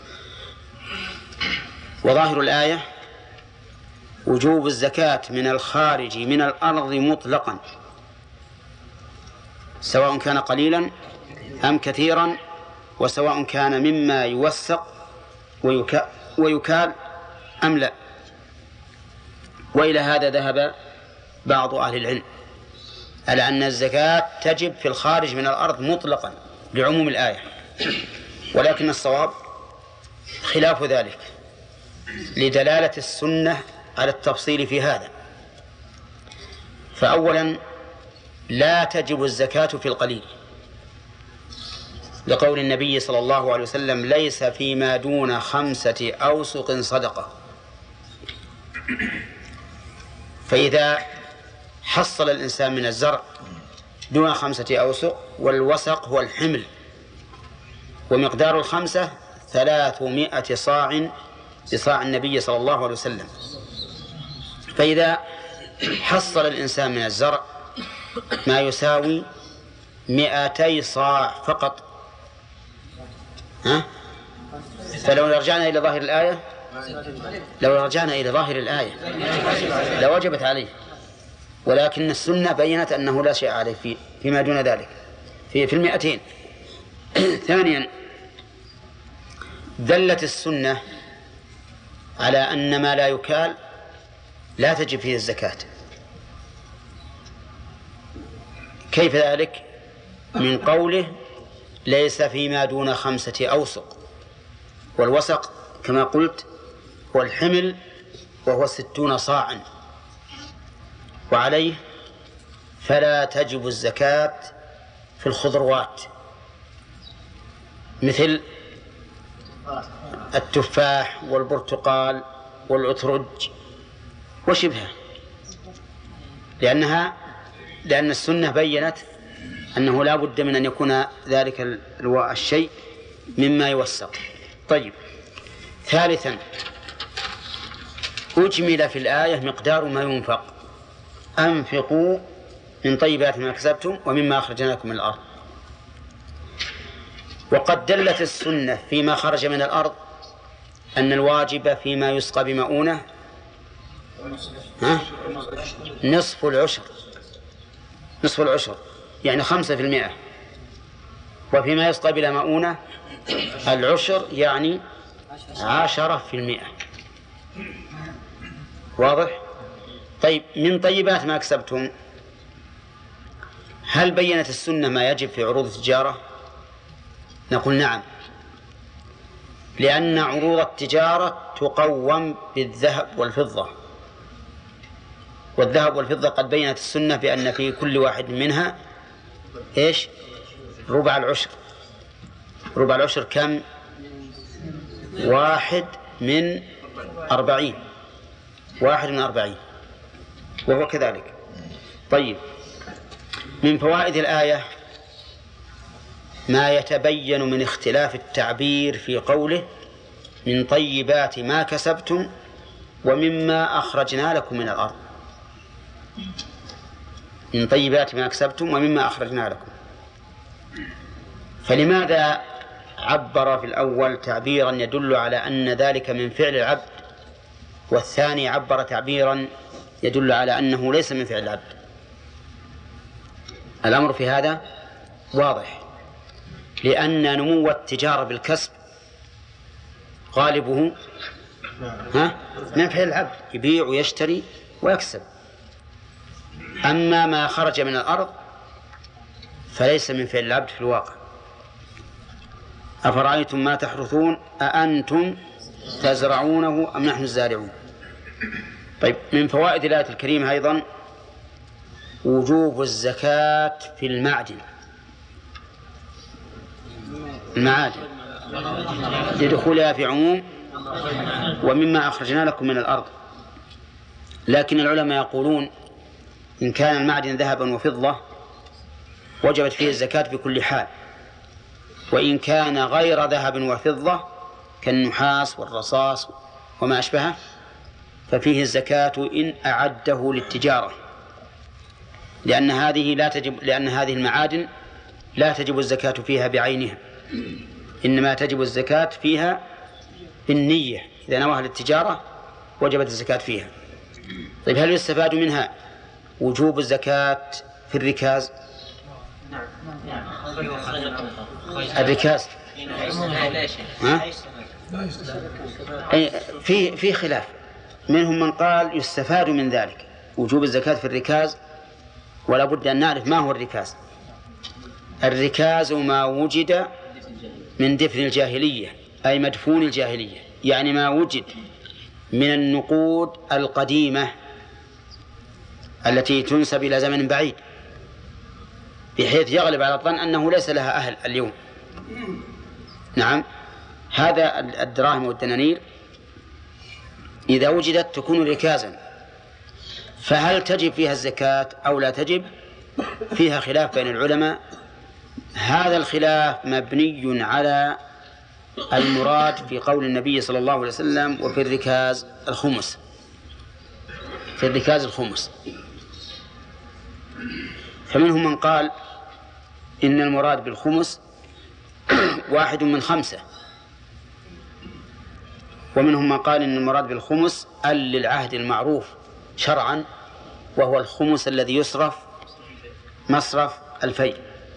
A: وظاهر الآية وجوب الزكاة من الخارج من الأرض مطلقا، سواء كان قليلا أم كثيرا، وسواء كان مما يوثق ويكال أم لا. وإلى هذا ذهب بعض أهل العلم على أن الزكاة تجب في الخارج من الأرض مطلقا لعموم الآية، ولكن الصواب خلاف ذلك لدلالة السنة على التفصيل في هذا. فأولا لا تجب الزكاة في القليل، لقول النبي صلى الله عليه وسلم ليس فيما دون 5 أوسق صدقة. فإذا حصل الإنسان من الزرع دون 5 أوسق، والوسق هو الحمل، ومقدار 5 300 صاع بصاع النبي صلى الله عليه وسلم. فإذا حصل الإنسان من الزرع ما يساوي 200 صاع فقط، فلو رجعنا إلى ظاهر الآية لوجبت عليه، ولكن السنة بينت أنه لا شيء عليه فيما دون ذلك في 200. ثانيا دلت السنة على أن ما لا يكال لا تجب فيه الزكاة. كيف ذلك؟ من قوله ليس فيما دون 5 أوسق، والوسق كما قلت هو الحمل وهو 60 صاعا، وعليه فلا تجب الزكاة في الخضروات مثل التفاح والبرتقال والأترج وشبهه، لأن السنة بيّنت أنه لا بد من أن يكون ذلك الشيء مما يوثق. طيب، ثالثا أجمل في الآية مقدار ما ينفق، أنفقوا من طيبات ما كسبتم ومما أخرجنا لكم من الأرض. وقد دلت السنة فيما خرج من الأرض أن الواجب فيما يسقى بمؤونة نصف العشر، يعني 5%، وفيما يسقى بلا مؤونة العشر، يعني 10%. واضح؟ طيب، من طيبات ما كسبتم، هل بيّنت السنة ما يجب في عروض التجارة؟ نقول نعم، لأن عروض التجارة تقوم بالذهب والفضة، والذهب والفضة قد بيّنت السنة بأن في كل واحد منها إيش؟ ربع العشر. ربع العشر كم؟ 1 من 40، 1 من 40، وهو كذلك. طيب، من فوائد الآية ما يتبين من اختلاف التعبير في قوله من طيبات ما كسبتم ومما أخرجنا لكم من الأرض، من طيبات ما كسبتم ومما أخرجنا لكم. فلماذا عبر في الأول تعبيرا يدل على أن ذلك من فعل العبد، والثاني عبر تعبيرا يدل على أنه ليس من فعل العبد؟ الأمر في هذا واضح، لأن نمو التجارة بالكسب غالبه من فعل العبد، يبيع ويشتري ويكسب. أما ما خرج من الأرض فليس من فعل العبد في الواقع. أفرأيتم ما تحرثون أأنتم تزرعونه أم نحن الزارعون. طيب، من فوائد الآية الكريمة أيضا وجوب الزكاة في المعادن لدخولها في عموم ومما أخرجنا لكم من الأرض. لكن العلماء يقولون إن كان المعدن ذهبا وفضة وجبت فيه الزكاة بكل حال، وإن كان غير ذهب وفضة كالنحاس والرصاص وما أشبهه ففيه الزكاة إن أعده للتجارة، لأن هذه المعادن لا تجب الزكاة فيها بعينها، إنما تجب الزكاة فيها بالنية، إذا نواها للتجارة وجبت الزكاة فيها. طيب، هل يستفاد منها وجوب الزكاة في الركاز؟ الركاز في خلاف، منهم من قال يستفاد من ذلك وجوب الزكاة في الركاز، ولا بد أن نعرف ما هو الركاز. الركاز ما وجد من دفن الجاهلية، أي مدفون الجاهلية، يعني ما وجد من النقود القديمة التي تنسب إلى زمن بعيد، بحيث يغلب على الظن أنه ليس لها أهل اليوم. نعم، هذا الدراهم والدنانير إذا وجدت تكون ركازا، فهل تجب فيها الزكاة أو لا تجب؟ فيها خلاف بين العلماء. هذا الخلاف مبني على المراد في قول النبي صلى الله عليه وسلم وفي الركاز الخمس، في الركاز الخمس. فمنهم من قال إن المراد بالخمس 1/5، ومنهم من قال إن المراد بالخمس للعهد المعروف شرعا، وهو الخمس الذي يصرف مصرف الفيء.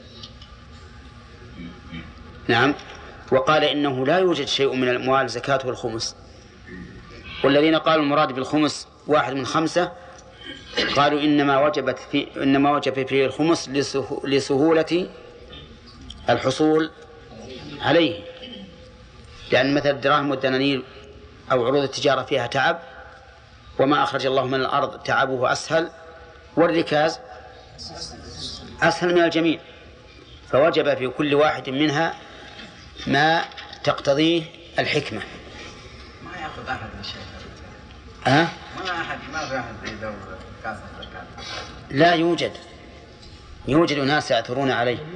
A: نعم، وقال إنه لا يوجد شيء من الأموال زكاته الخمس. والذين قالوا المراد بالخمس 1/5 قالوا إنما وجب فيه الخمس لسهولة الحصول عليه، لأن مثل الدراهم والدنانير أو عروض التجارة فيها تعب، وما أخرج الله من الأرض تعبه أسهل، والركاز أسهل من الجميع، فوجب في كل واحد منها ما تقتضيه الحكمة.
F: ما يأخذ أحد الشيء. ما في أحد يدور كاس الزكاة.
A: لا يوجد ناس يأثرون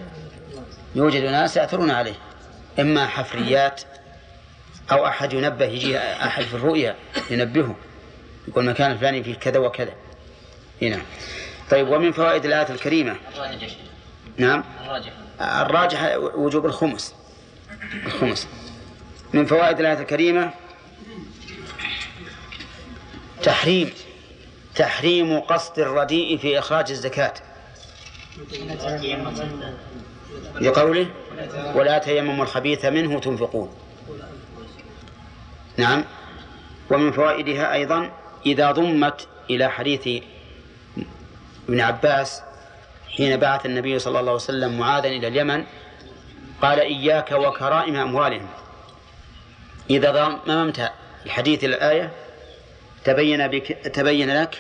A: عليه، إما حفريات أو أحد ينبه، يجي أحد في الرؤيا ينبهه يقول مكان الفلاني فيه كذا وكذا. هنا. طيب، ومن فوائد الآية الكريمة نعم الراجح وجوب الخمس. من فوائد الآية الكريمة تحريم قصد الرديء في إخراج الزكاة، لقوله ولا تيمموا الخبيث منه تنفقون. نعم، ومن فوائدها أيضا إذا ضمت إلى حديث ابن عباس حين بعث النبي صلى الله عليه وسلم معاذا إلى اليمن قال إياك وكرائم أموالهم. إذا ضممت الحديث الآية تبين لك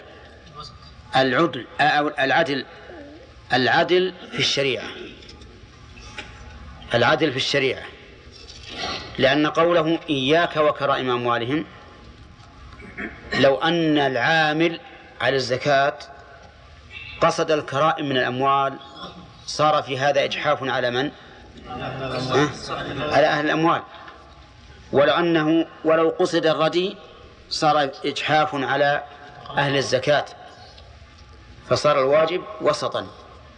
A: العدل في الشريعة، لأن قوله إياك وكرائم أموالهم، لو أن العامل على الزكاة قصد الكرائم من الأموال صار في هذا إجحاف على من؟ على أهل الأموال. ولو قصد الردي صار إجحاف على أهل الزكاة، فصار الواجب وسطا.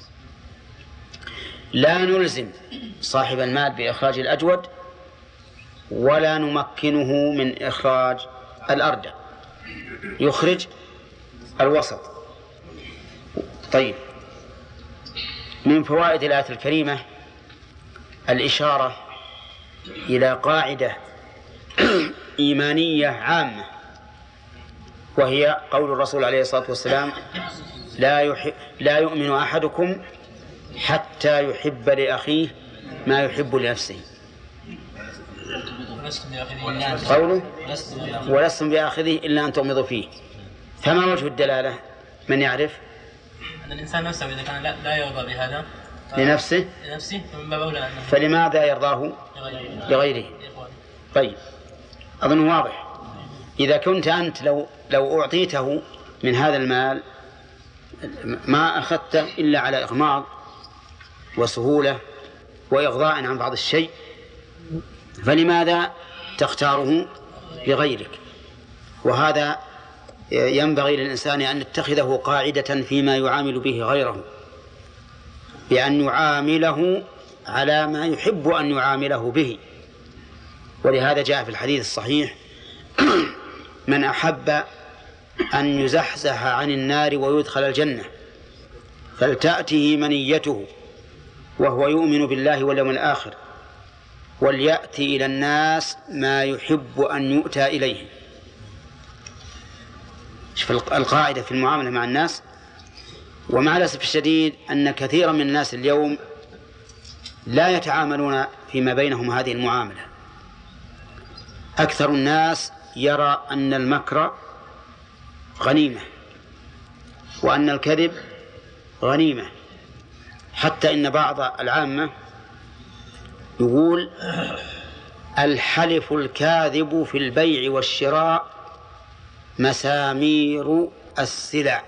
A: لا نلزم صاحب المال بإخراج الأجود ولا نمكنه من إخراج الأردى، يخرج الوسط. طيب، من فوائد الآية الكريمة الإشارة إلى قاعدة إيمانية عامة، وهي قول الرسول عليه الصلاة والسلام: لا يؤمن أحدكم حتى يحب لأخيه ما يحب لنفسه. قوله: ولستم بآخذه إلا أن تغمضوا فيه. فما وجه الدلالة؟ من يعرف؟
J: أن الإنسان نفسه إذا كان لا يرضى بهذا
A: لنفسه
J: فمن باب أولى
A: فلماذا يرضاه لغيره؟ طيب، أظن واضح. إذا كنت أنت لو أعطيته من هذا المال ما أخذته إلا على إغماض وسهولة وإغضاء عن بعض الشيء، فلماذا تختاره لغيرك؟ وهذا ينبغي للإنسان أن يتخذه قاعدة فيما يعامل به غيره، بأن يعامله على ما يحب أن يعامله به. ولهذا جاء في الحديث الصحيح: من أحب أن يزحزح عن النار ويدخل الجنة فلتأته منيته وهو يؤمن بالله واليوم الآخر وليأتي إلى الناس ما يحب أن يؤتى إليه. شوف القاعدة في المعاملة مع الناس. ومع الأسف الشديد أن كثيرا من الناس اليوم لا يتعاملون فيما بينهم هذه المعاملة. أكثر الناس يرى أن المكر غنيمة وأن الكذب غنيمة، حتى إن بعض العامة يقول: الحلف الكاذب في البيع والشراء مسامير السلع.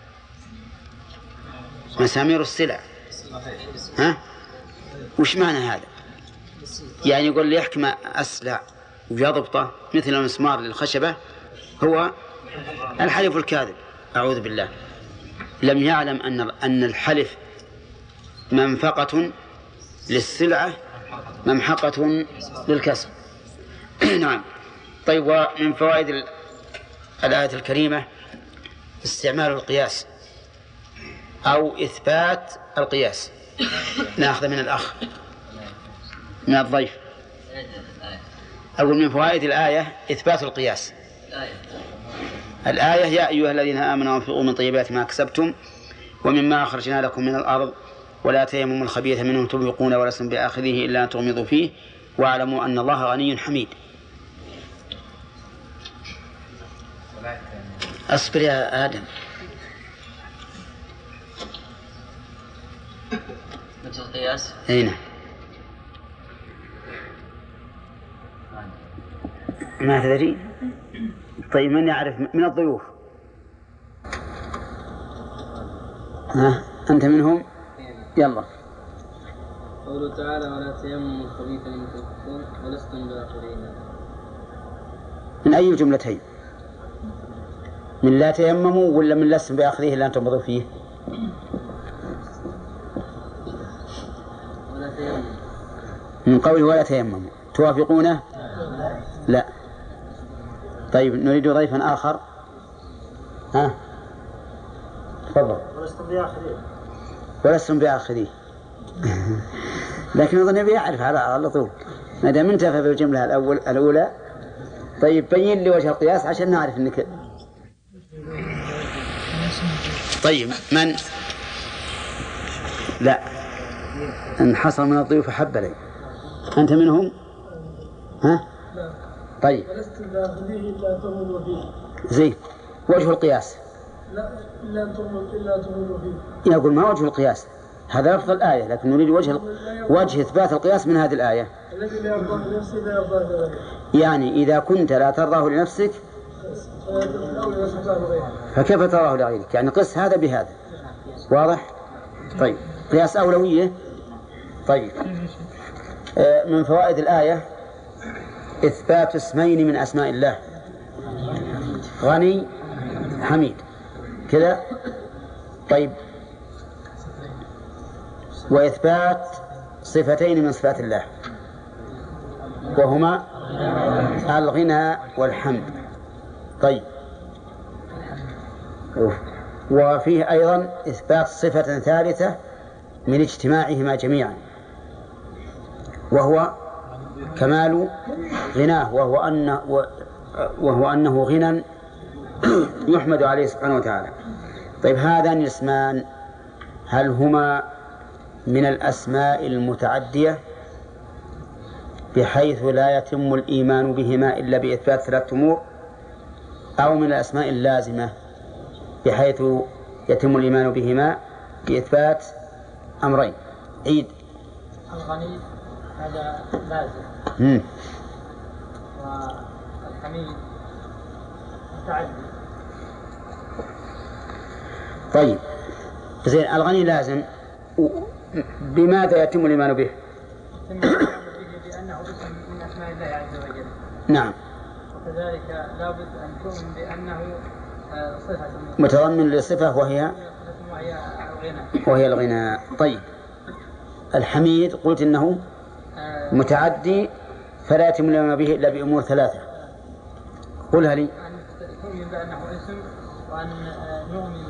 A: مسامير السلع، ها؟ وش معنى هذا؟ يعني يقول لي يحكم أسلع ويضبطه مثل المسمار للخشبة هو الحلف الكاذب. أعوذ بالله. لم يعلم أن الحلف منفقة للسلعة ممحقة للكسب. نعم. طيب، ومن فوائد الآية الكريمة استعمال القياس أو إثبات القياس. نأخذ من الأخ من الضيف. أقول من فوائد الآية إثبات القياس. الآية: يا أيها الذين آمنوا أنفقوا من طيبات ما كسبتم ومما أخرجنا لكم من الأرض ولا تيمموا الخبيث منه تنفقون ولستم بآخذه إلا أن تغمضوا فيه واعلموا أن الله غني حميد. أصبر يا آدم.
C: مثل القياس.
A: أين؟ ما تدري؟ طيب، من يعرف من الضيوف؟ ها، أنت منهم؟ يلا.
E: قوله تعالى: ولا تيمموا الخبيث منه تنفقون ولستم بآخذيه.
A: من أي الجملتين؟ من لا تيمموا ولا من لستم بآخذيه إلا أن تغمضوا فيه؟
E: ولا تيمموا.
A: من قوله ولا تيمموا توافقونه؟ لا. طيب، نريد ضيفا آخر. ها، تفضل. ولستم بآخذيه. لكن أظن يبي يعرف على طول ما دام انتفى بالجملة الأولى. طيب، بين لي وجه القياس عشان نعرف أنك. طيب، من؟ لا، إن حصل من الضيوف حب لي. أنت منهم؟ ها؟ طيب، زين. وجه القياس؟
K: لا، إلا تغمض فيه.
A: يقول ما وجه القياس؟ هذا لفظ الآية، لكن نريد وجه إثبات القياس من هذه الآية.
K: الذي لا يرضاه لنفسه لا يرضاه لغيره.
A: يعني إذا كنت لا ترضاه لنفسك فكيف تراه لغيرك؟ يعني قس هذا بهذا. واضح؟ طيب، قياس أولوية. طيب، من فوائد الآية إثبات اسمين من أسماء الله غني حميد كذا. طيب، وإثبات صفتين من صفات الله وهما الغنى والحمد. طيب، وفيه أيضا إثبات صفة ثالثة من اجتماعهما جميعا وهو كمال غناه، وهو أنه غنى يحمد عليه سبحانه وتعالى. طيب، هذان الاسمان هل هما من الأسماء المتعدية بحيث لا يتم الإيمان بهما إلا بإثبات 3 أمور، أو من الأسماء اللازمة بحيث يتم الإيمان بهما بإثبات أمرين؟ عيد.
K: الغني هذا لازم، والحميد متعدي.
A: طيب، زين، الغني لازم، بماذا يتم الإيمان به؟
K: يتم الإيمان به بأنه اسم من أسماء الله عز وجل.
A: نعم.
K: وكذلك لابد أن تؤمن بأنه صفة
A: متضمن لصفة وهي الغنى. طيب، الحميد قلت إنه متعدي فلا يتم الإيمان به إلا بأمور 3. قلها لي.
K: أن تؤمن بأنه اسم، وأن نؤمن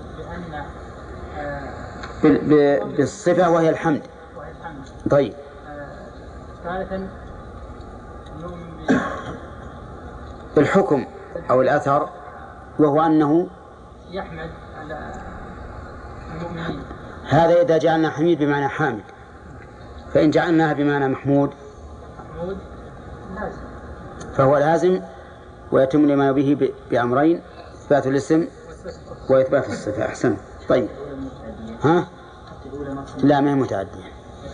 K: بأن
A: بالصفة وهي الحمد. طيب،
K: ثالثا نؤمن
A: بالحكم أو الأثر وهو أنه
K: يحمد على المؤمنين.
A: هذا إذا جعلنا حميد بمعنى حامد، فإن جعلناها بمعنى محمود
K: لازم،
A: فهو لازم ويتم الإيمان به بأمرين: إثبات الاسم وإثبات الصفة. أحسن. طيب، ها؟ لا، ما هي متعدية.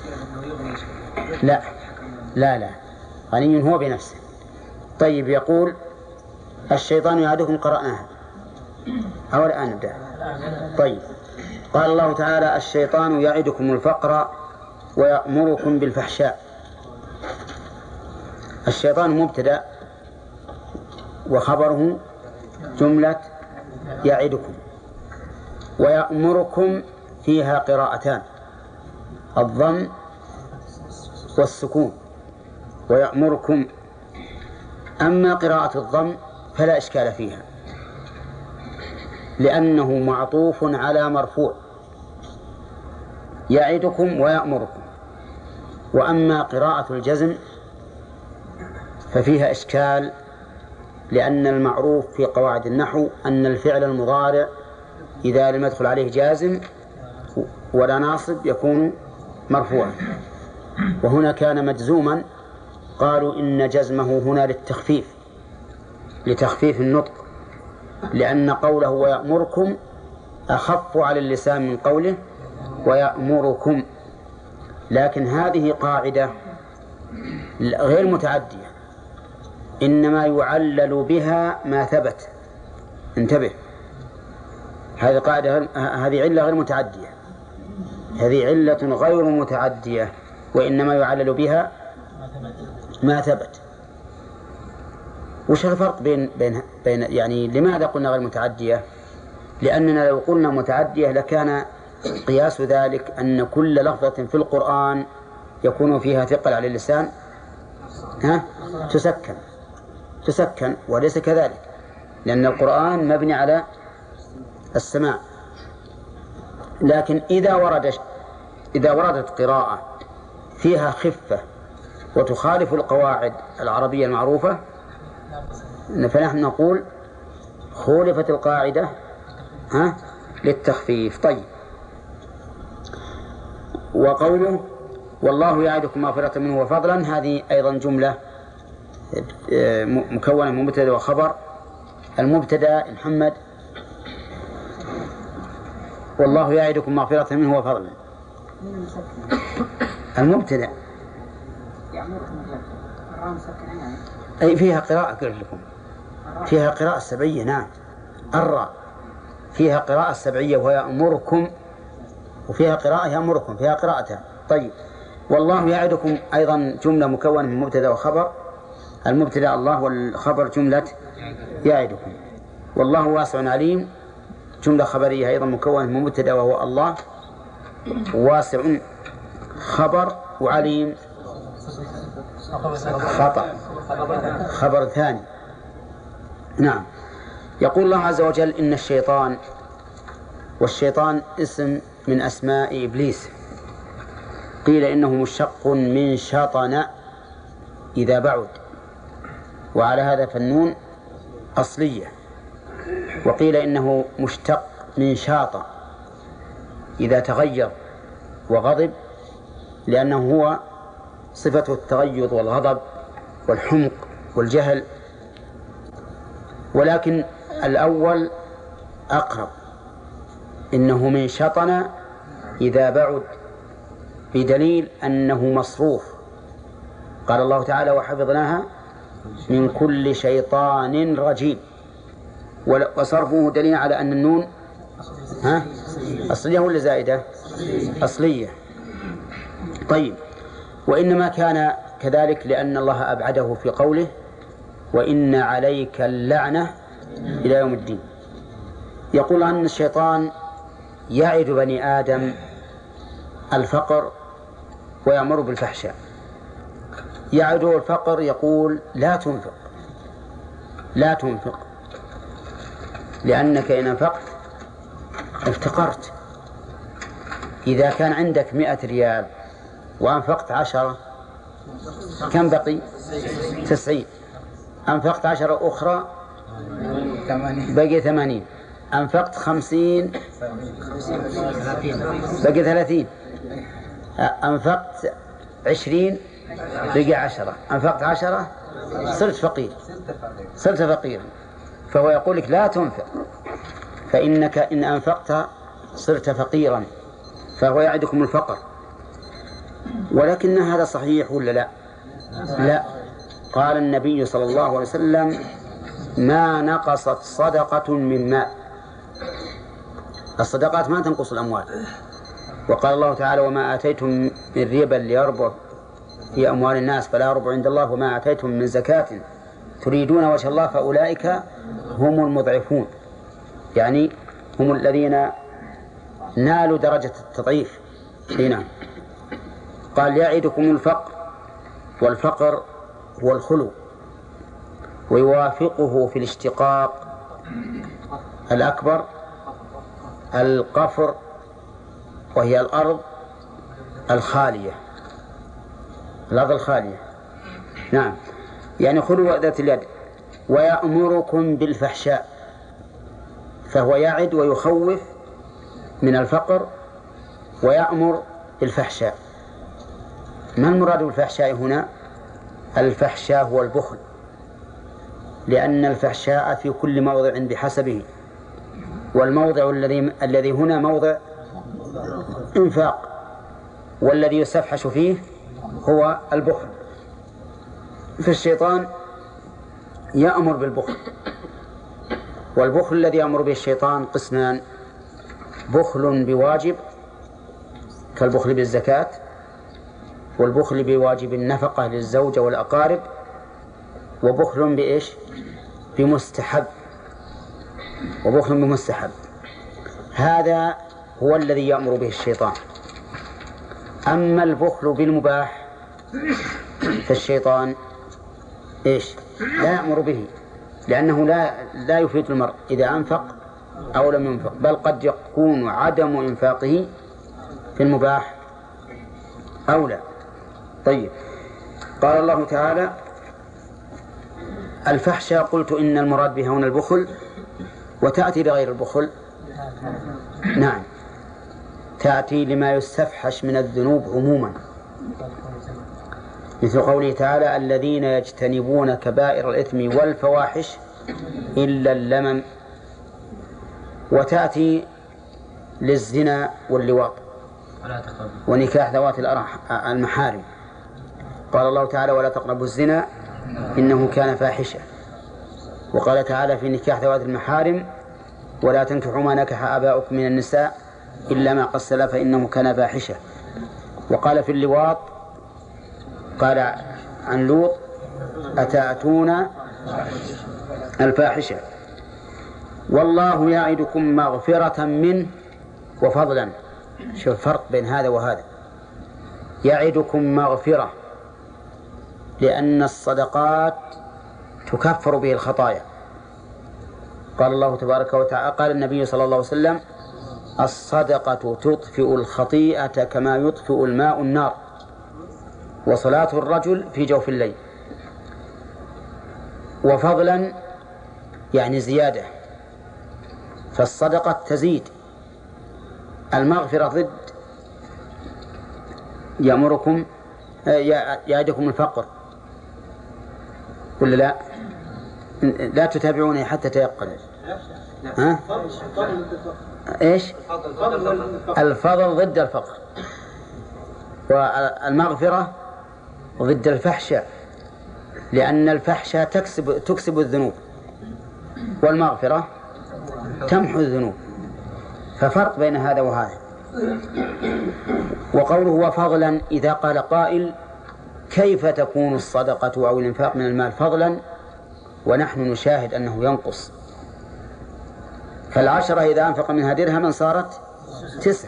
A: لا لا لا، غني هو بنفسه. طيب، يقول الشيطان يعدكم، قرأناها أو الآن نبدأ؟ طيب، قال الله تعالى: الشيطان يعدكم الفقر ويأمركم بالفحشاء. الشيطان مبتدأ وخبره جملة يعدكم، ويأمركم فيها قراءتان: الضم والسكون. ويأمركم، أما قراءة الضم فلا إشكال فيها لأنه معطوف على مرفوع، يعدكم ويأمركم. وأما قراءة الجزم ففيها إشكال، لأن المعروف في قواعد النحو أن الفعل المضارع إذا لم يدخل عليه جازم ولا ناصب يكون مرفوعا، وهنا كان مجزوما. قالوا إن جزمه هنا لتخفيف النطق، لأن قوله ويأمركم أخف على اللسان من قوله ويأمركم. لكن هذه قاعدة غير متعدية، إنما يعلل بها ما ثبت. انتبه، هذه قاعدة، هذه علة غير متعدية، هذه علة غير متعدية، وإنما يعلل بها ما ثبت. وش الفرق بين يعني لماذا قلنا غير متعدية؟ لأننا لو قلنا متعدية لكان قياس ذلك أن كل لفظة في القرآن يكون فيها ثقل على اللسان تسكن، وليس كذلك، لأن القرآن مبني على السماع. لكن إذا وردت قراءة فيها خفة وتخالف القواعد العربية المعروفة فنحن نقول خولفت القاعدة للتخفيف. طيب، وقوله والله يعدكم مغفرة منه وفضلا، هذه أيضا جملة مكونة من مبتدأ وخبر. المبتدأ محمد: والله يعدكم مغفرة منه وفضلا. المبتدأ أي فيها قراءة لكم، فيها قراءة سبعية. نعم، الراء فيها قراءة سبعية ويأمركم، وفيها قراءة يأمركم، فيها قراءتان. طيب، والله يعدكم أيضا جملة مكونة من مبتدأ وخبر. المبتدأ الله، والخبر جملة يعدكم. والله واسع عليم جملة خبرية أيضا مكونة من مبتدأ وهو الله، واسع خبر، وعليم خبر ثاني. نعم. يقول الله عز وجل إن الشيطان، والشيطان اسم من أسماء إبليس، قيل إنه مشتق من شطن إذا بعد، وعلى هذا فالنون أصلية، وقيل إنه مشتق من شاط إذا تغير وغضب، لأنه هو صفة التغيظ والغضب والحمق والجهل، ولكن الأول أقرب، إنه من شطن إذا بعد، بدليل أنه مصروف. قال الله تعالى وحفظناها من كل شيطان رجيم، وصرفه دليل على أن النون أصلية ولا زائدة؟ أصلية. طيب، وإنما كان كذلك لأن الله أبعده في قوله وإن عليك اللعنة إلى يوم الدين. يقول أن الشيطان يعد بني آدم الفقر ويأمر بالفحشاء. يعده الفقر، يقول لا تنفق لا تنفق، لأنك إن أنفقت افتقرت. إذا كان عندك 100 ريال وأنفقت 10 كم بقي؟ 90. أنفقت 10 أخرى بقي 80. أنفقت 50 بقي 30. أنفقت 20 بقي 10. أنفقت 10 صرت فقير، صرت فقيرا. فهو يقول لك لا تنفق، فإنك إن أنفقت صرت فقيرا، فهو يعدكم الفقر. ولكن هذا صحيح ولا لا؟ لا. قال النبي صلى الله عليه وسلم ما نقصت صدقة من مال. الصدقات ما تنقص الأموال. وقال الله تعالى وما آتيتم من ربا ليربو في أموال الناس فلا يربو عند الله وما آتيتم من زكاة تريدون وجه الله فأولئك هم المضعفون، يعني هم الذين نالوا درجة التضعيف. هنا قال يعدكم الفقر، والفقر هو الخلو، ويوافقه في الاشتقاق الأكبر القفر، وهي الأرض الخالية، الأرض الخالية. نعم، يعني خلو ذات اليد. ويأمركم بالفحشاء، فهو يعد ويخوف من الفقر ويأمر بالفحشاء. ما المراد بالفحشاء هنا؟ الفحشاء هو البخل، لأن الفحشاء في كل موضع بحسبه، والموضع الذي هنا موضع إنفاق، والذي يستفحش فيه هو البخل. فالشيطان يأمر بالبخل، والبخل الذي يأمر به الشيطان قسمان: بخل بواجب كالبخل بالزكاة، والبخل بواجب النفقة للزوجة والأقارب، وبخل بإيش؟ بمستحب، وبخل بمستحب. هذا هو الذي يأمر به الشيطان. أما البخل بالمباح فالشيطان إيش؟ لا يأمر به، لأنه لا يفيد المرء إذا أنفق أو لم ينفق، بل قد يكون عدم إنفاقه في المباح أولى. طيب، قال الله تعالى الفحشاء قلت إن المراد بها هنا البخل، وتأتي بغير البخل. نعم، تأتي لما يستفحش من الذنوب عموما، مثل قوله تعالى الذين يجتنبون كبائر الإثم والفواحش إلا اللمم. وتأتي للزنا واللواط ونكاح ذوات المحارم. قال الله تعالى ولا تقربوا الزنا إنه كان فاحشة. وقال تعالى في نكاح ذوات المحارم ولا تنكحوا ما نكح آباؤكم من النساء إلا ما قد سلف فإنه كان فاحشة. وقال في اللواط قال عن لوط أتأتون الفاحشة. والله يعدكم مغفرة منه وفضلا. شوف الفرق بين هذا وهذا. يعدكم مغفرة لأن الصدقات تكفر به الخطايا. قال الله تبارك وتعالى، قال النبي صلى الله عليه وسلم: الصدقة تطفئ الخطيئة كما يطفئ الماء النار، وصلاة الرجل في جوف الليل. وفضلا يعني زيادة، فالصدقة تزيد. المغفرة ضد يأمركم يعدكم الفقر، ولا لا؟ لا تتابعوني حتى تيقنوا. ها؟ ايش؟ الفضل ضد الفقر، والمغفرة ضد الفحشاء، لأن الفحشاء تكسب الذنوب، والمغفرة تمحو الذنوب، ففرق بين هذا وهذا. وقوله وفضلا، إذا قال قائل: كيف تكون الصدقة أو الإنفاق من المال فضلا ونحن نشاهد أنه ينقص؟ فالعشرة إذا أنفق منها درهما صارت 9،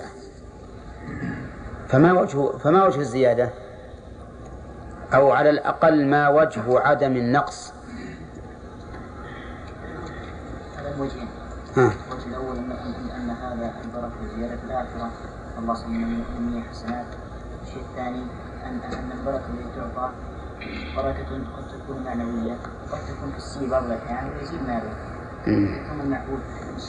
A: فما وجه الزيادة؟ أو على الأقل ما وجه عدم النقص؟
B: وجهين. الوجه الأول أن هذا البركة زيادة الآخرة، الله سبحانه من حسنات. الشيء الثاني أن البركة التي تعطى بركة قد تكون معنوية، قد تكون في بعض الأحيان ويزيد ماله. ثم المعقول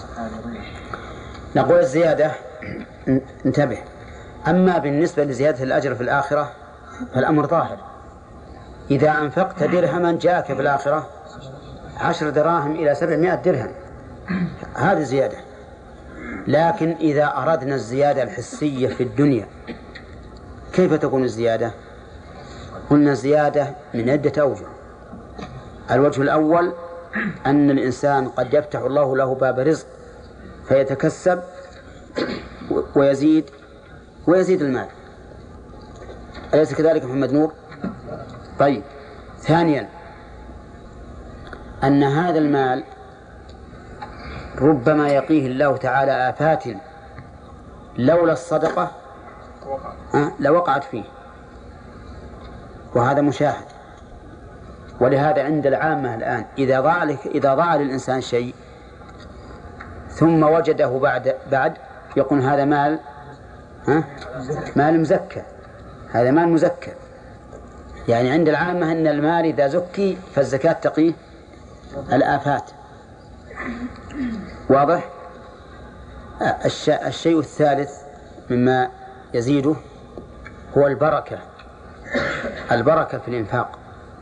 A: نقول الزيادة، انتبه. أما بالنسبة لزيادة الأجر في الآخرة فالأمر ظاهر. إذا أنفقت درهما جاءك في الآخرة 10 دراهم إلى 700 درهم، هذه زيادة. لكن إذا أردنا الزيادة الحسية في الدنيا كيف تكون الزيادة؟ قلنا زيادة من عدة أوجه. الوجه الأول أن الإنسان قد يفتح الله له باب رزق فيتكسب ويزيد المال. أليس كذلك محمد نور؟ طيب. ثانيا أن هذا المال ربما يقيه الله تعالى آفات لولا الصدقة لوقعت فيه، وهذا مشاهد. ولهذا عند العامة الآن إذا ضاع للإنسان شيء ثم وجده بعد يقول هذا مال مزكى، هذا مال مزكى. يعني عند العامة أن المال إذا زكي فالزكاة تقيه الآفات. واضح؟ الشيء الثالث مما يزيده هو البركة في الإنفاق.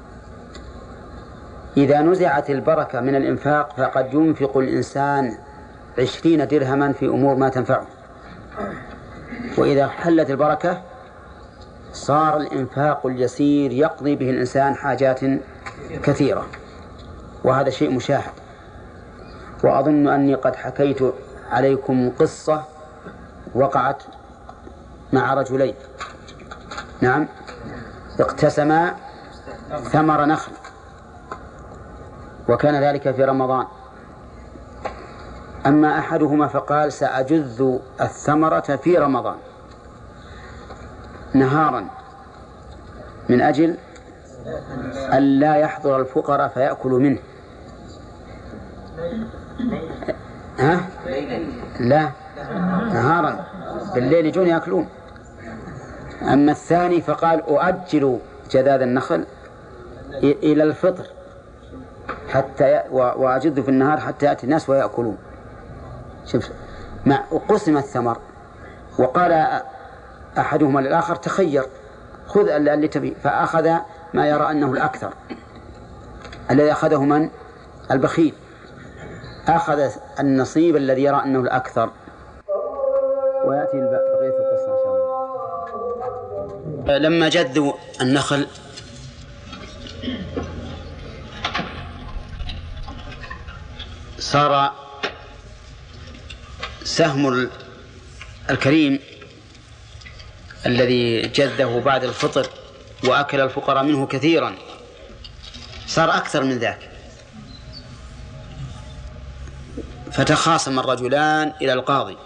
A: إذا نزعت البركة من الإنفاق فقد ينفق الإنسان 20 درهما في أمور ما تنفعه، وإذا حلت البركة صار الإنفاق اليسير يقضي به الإنسان حاجات كثيرة، وهذا شيء مشاهد. وأظن أني قد حكيت عليكم قصة وقعت مع رجلين، نعم، اقتسما ثمر نخل، وكان ذلك في رمضان. أما أحدهما فقال سأجذ الثمرة في رمضان نهارا من أجل أن لا يحضر الفقراء فيأكلوا منه. لا، نهارا، بالليل يجون يأكلون. أما الثاني فقال أؤجل جذاذ النخل إلى الفطر وأجذ في النهار حتى يأتي الناس ويأكلون. شوف، قسم الثمر، وقال أحدهما للآخر تخير، خذ اللي تبي، فأخذ ما يرى أنه الأكثر. الذي أخذه من؟ البخيل، أخذ النصيب الذي يرى أنه الأكثر. ويأتي بقية القصة إن شاء الله. لما جذوا النخل صار سهم الكريم الذي جذه بعد الفطر وأكل الفقراء منه كثيرا صار أكثر من ذاك، فتخاصم الرجلان إلى القاضي،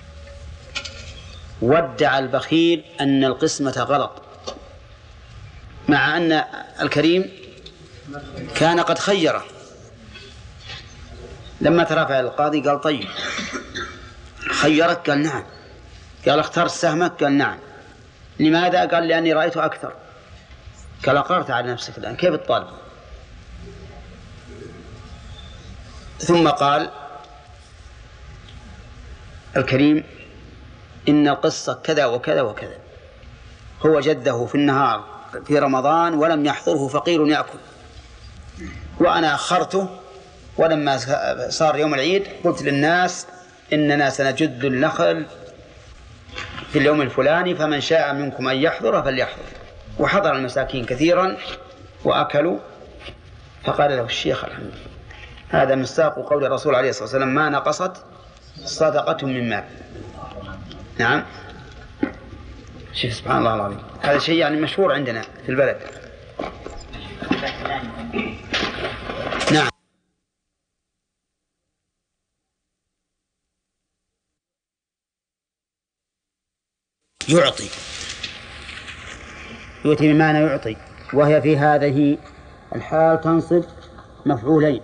A: وادعى البخيل أن القسمة غلط، مع أن الكريم كان قد خيره. لما ترافع القاضي قال طيب خيرك؟ قال نعم. قال اخترت سهمك؟ قال نعم. لماذا؟ قال لأني رأيته أكثر. قال أقررت على نفسك الآن، كيف الطالب؟ ثم قال الكريم إن القصة كذا وكذا وكذا، هو جده في النهار في رمضان ولم يحضره فقير يأكل، وأنا أخرته، ولما صار يوم العيد قلت للناس إننا سنجد النخل في اليوم الفلاني فمن شاء منكم أن يحضر فليحضر. وحضر المساكين كثيرا وأكلوا. فقال له الشيخ الحمد لله هذا مصداق قول الرسول عليه الصلاة والسلام ما نقصت صدقة من مال. نعم، شوف سبحان الله العظيم، هذا شيء يعني مشهور عندنا في البلد. نعم. يعطي بمعنى يعطي، وهي في هذه الحال تنصب مفعولين،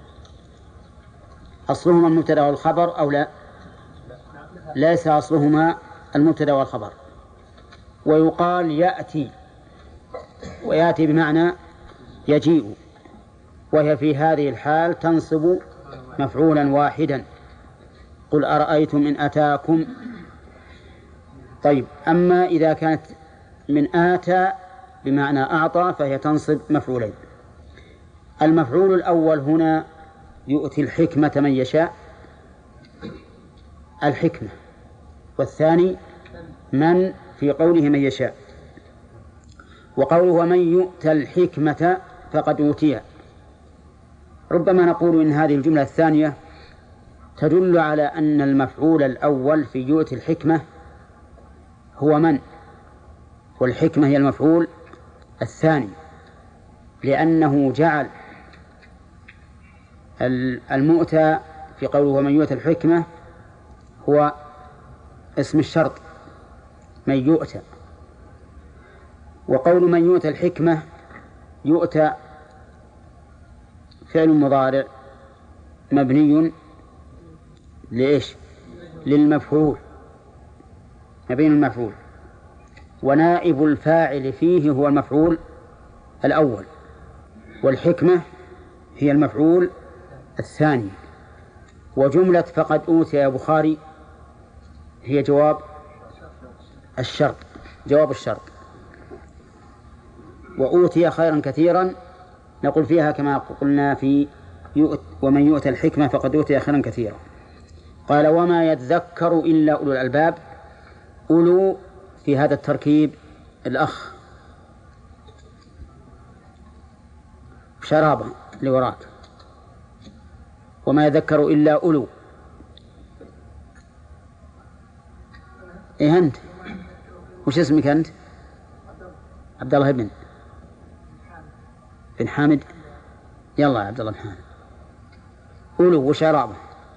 A: أصلهما المبتدأ والخبر أو لا؟ ليس أصلهما المبتدأ والخبر. ويقال يأتي، ويأتي بمعنى يجيء، وهي في هذه الحال تنصب مفعولا واحدا. قل أرأيتم إن أتاكم. طيب، أما إذا كانت من آتى بمعنى أعطى فهي تنصب مفعولين. المفعول الأول هنا يؤتي الحكمة من يشاء، الحكمة، والثاني من في قوله من يشاء. وقوله ومن يؤتى الحكمة فقد أوتي، ربما نقول إن هذه الجملة الثانية تدل على أن المفعول الأول في يؤتي الحكمة هو من، والحكمة هي المفعول الثاني، لأنه جعل المؤتى في قوله ومن يؤتى الحكمة هو اسم الشرط من يؤتى. وقول من يؤتى الحكمة يؤتى فعل مضارع مبني لإيش؟ للمفعول، مبني المفعول، ونائب الفاعل فيه هو المفعول الأول، والحكمة هي المفعول الثاني. وجملة فقد أوتي يا بخاري هي جواب الشرط، جواب الشرط. وأوتي خيرا كثيرا نقول فيها كما قلنا في ومن يؤتى الحكمة فقد أوتي خيرا كثيرا. قال وما يذكر إلا أولو الألباب. أولو في هذا التركيب الأخ شرابة لوراك، وما يذكر إلا أولو. إيه أنت؟ وش اسمك أنت؟ عبد الله بن حامد. يلا يا عبد الله بن حامد. أولو وشرابة.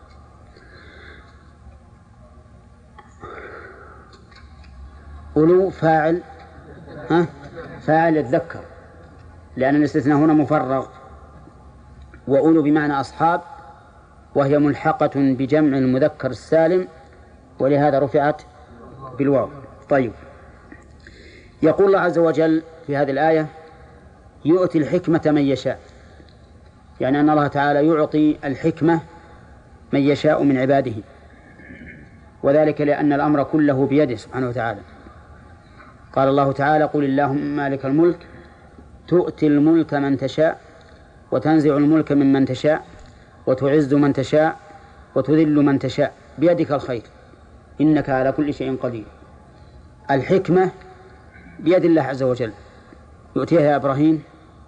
A: أولو فاعل، فاعل يتذكر، لأن الاستثناء هنا مفرغ. وأولو بمعنى أصحاب، وهي ملحقة بجمع المذكر السالم، ولهذا رفعت بالواو. طيب، يقول الله عز وجل في هذه الآية يؤتي الحكمة من يشاء، يعني أن الله تعالى يعطي الحكمة من يشاء من عباده، وذلك لأن الأمر كله بيده سبحانه وتعالى. قال الله تعالى قل اللهم مالك الملك تؤتي الملك من تشاء وتنزع الملك ممن تشاء وتعز من تشاء وتذل من تشاء بيدك الخير إنك على كل شيء قدير. الحكمة بيد الله عز وجل، يؤتيها يا إبراهيم،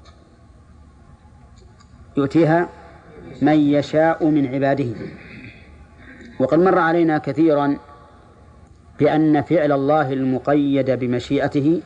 A: يؤتيها من يشاء من عباده. وقد مر علينا كثيرا بأن فعل الله المقيد بمشيئته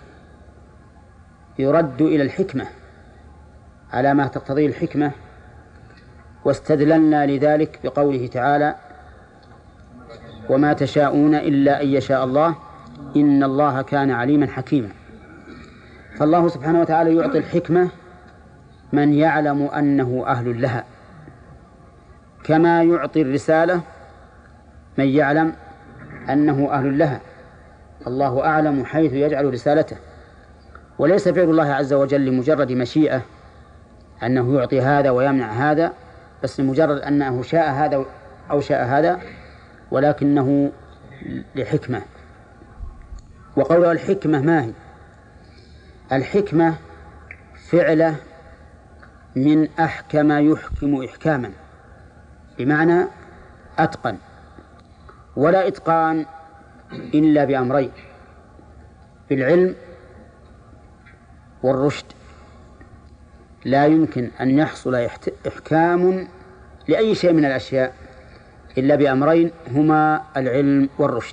A: يرد إلى الحكمة على ما تقتضيه الحكمة واستدللنا لذلك بقوله تعالى: وما تشاءون إلا أن يشاء الله إن الله كان عليما حكيما. فالله سبحانه وتعالى يعطي الحكمة من يعلم أنه أهل لها، كما يعطي الرسالة من يعلم أنه أهل لها. الله أعلم حيث يجعل رسالته، وليس فعل الله عز وجل لمجرد مشيئة أنه يعطي هذا ويمنع هذا، بس لمجرد أنه شاء هذا أو شاء هذا، ولكنه لحكمة. وقوله الحكمة ما هي؟ الحكمة فعله من أحكم يحكم إحكاما، بمعنى أتقن، ولا إتقان إلا بأمرين: بالعلم والرشد. لا يمكن أن يحصل إحكام لأي شيء من الأشياء إلا بأمرين هما العلم والرشد،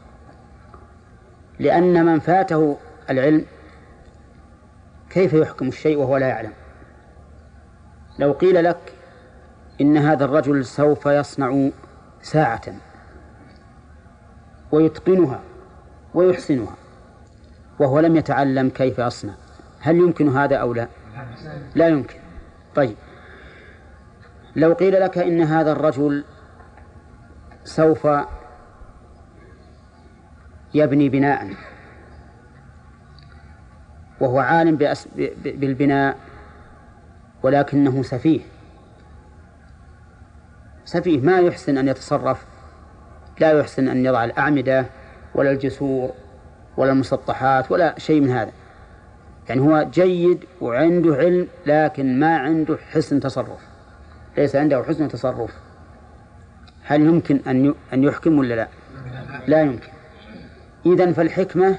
A: لأن من فاته العلم كيف يحكم الشيء وهو لا يعلم؟ لو قيل لك إن هذا الرجل سوف يصنع ساعة ويتقنها ويحسنها وهو لم يتعلم كيف يصنع، هل يمكن هذا أو لا؟ لا يمكن. طيب، لو قيل لك إن هذا الرجل سوف يبني بناء وهو عالم بالبناء ولكنه سفيه ما يحسن أن يتصرف، لا يحسن أن يضع الأعمدة ولا الجسور ولا المسطحات ولا شيء من هذا، يعني هو جيد وعنده علم لكن ما عنده حسن تصرف، ليس عنده حسن تصرف، هل يمكن أن يحكم ولا لا؟ لا يمكن. إذن فالحكمة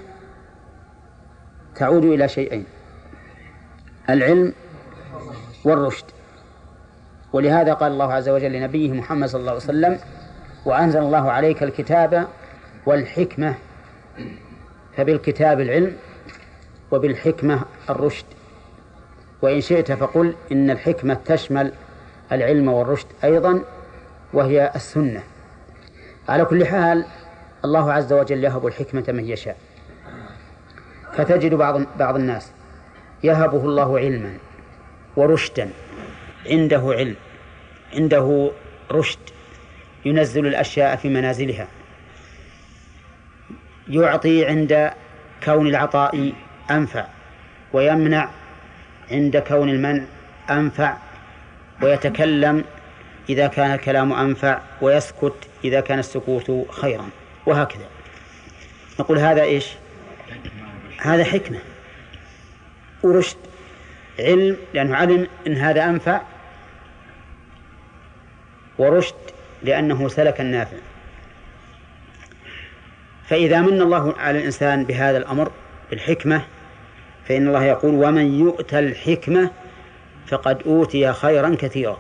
A: تعود إلى شيئين: العلم والرشد. ولهذا قال الله عز وجل لنبيه محمد صلى الله عليه وسلم: وأنزل الله عليك الكتاب والحكمة. فبالكتاب العلم وبالحكمة الرشد. وإن شئت فقل إن الحكمة تشمل العلم والرشد أيضا، وهي السنة. على كل حال الله عز وجل يهب الحكمة من يشاء، فتجد بعض الناس يهبه الله علما ورشدا، عنده علم عنده رشد، ينزل الأشياء في منازلها، يعطي عند كون العطاء أنفع، ويمنع عند كون المنع أنفع، ويتكلم إذا كان الكلام أنفع، ويسكت إذا كان السكوت خيرا، وهكذا. نقول هذا إيش؟ هذا حكمة ورشد. علم لأنه علم إن هذا أنفع، ورشد لأنه سلك النافع. فإذا من الله على الإنسان بهذا الأمر بالحكمة، فإن الله يقول: ومن يؤت الحكمة فقد أوتي خيرا كثيرا.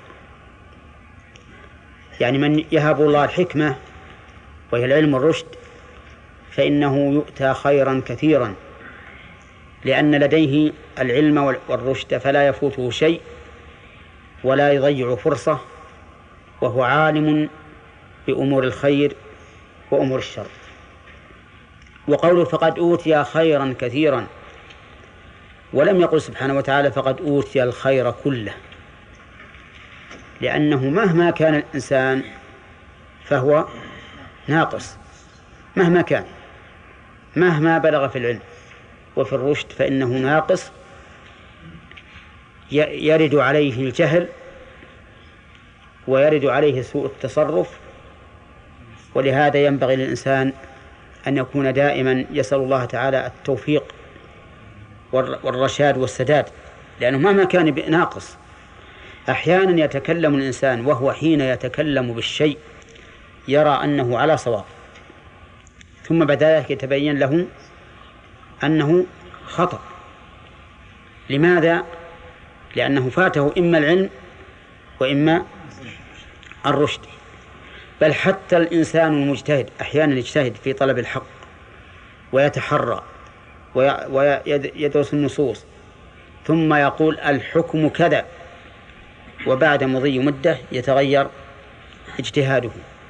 A: يعني من يهب الله الحكمة وهي العلم والرشد فإنه يؤتى خيرا كثيرا، لأن لديه العلم والرشد فلا يفوته شيء ولا يضيع فرصة، وهو عالم بأمور الخير وأمور الشر. وقوله فقد أوتي خيرا كثيرا، ولم يقل سبحانه وتعالى فقد أوتي الخير كله، لأنه مهما كان الإنسان فهو ناقص، مهما كان، مهما بلغ في العلم وفي الرشد فإنه ناقص، يرد عليه الجهل ويرد عليه سوء التصرف. ولهذا ينبغي للإنسان أن يكون دائما يسأل الله تعالى التوفيق والرشاد والسداد، لأنه مهما كان ناقص. أحيانا يتكلم الإنسان وهو حين يتكلم بالشيء يرى أنه على صواب، ثم بعد ذلك يتبين له أنه خطأ. لماذا؟ لأنه فاته إما العلم وإما الرشد. بل حتى الإنسان المجتهد أحيانا يجتهد في طلب الحق ويتحرى ويدرس النصوص، ثم يقول الحكم كذا، وبعد مضي مدة يتغير اجتهاده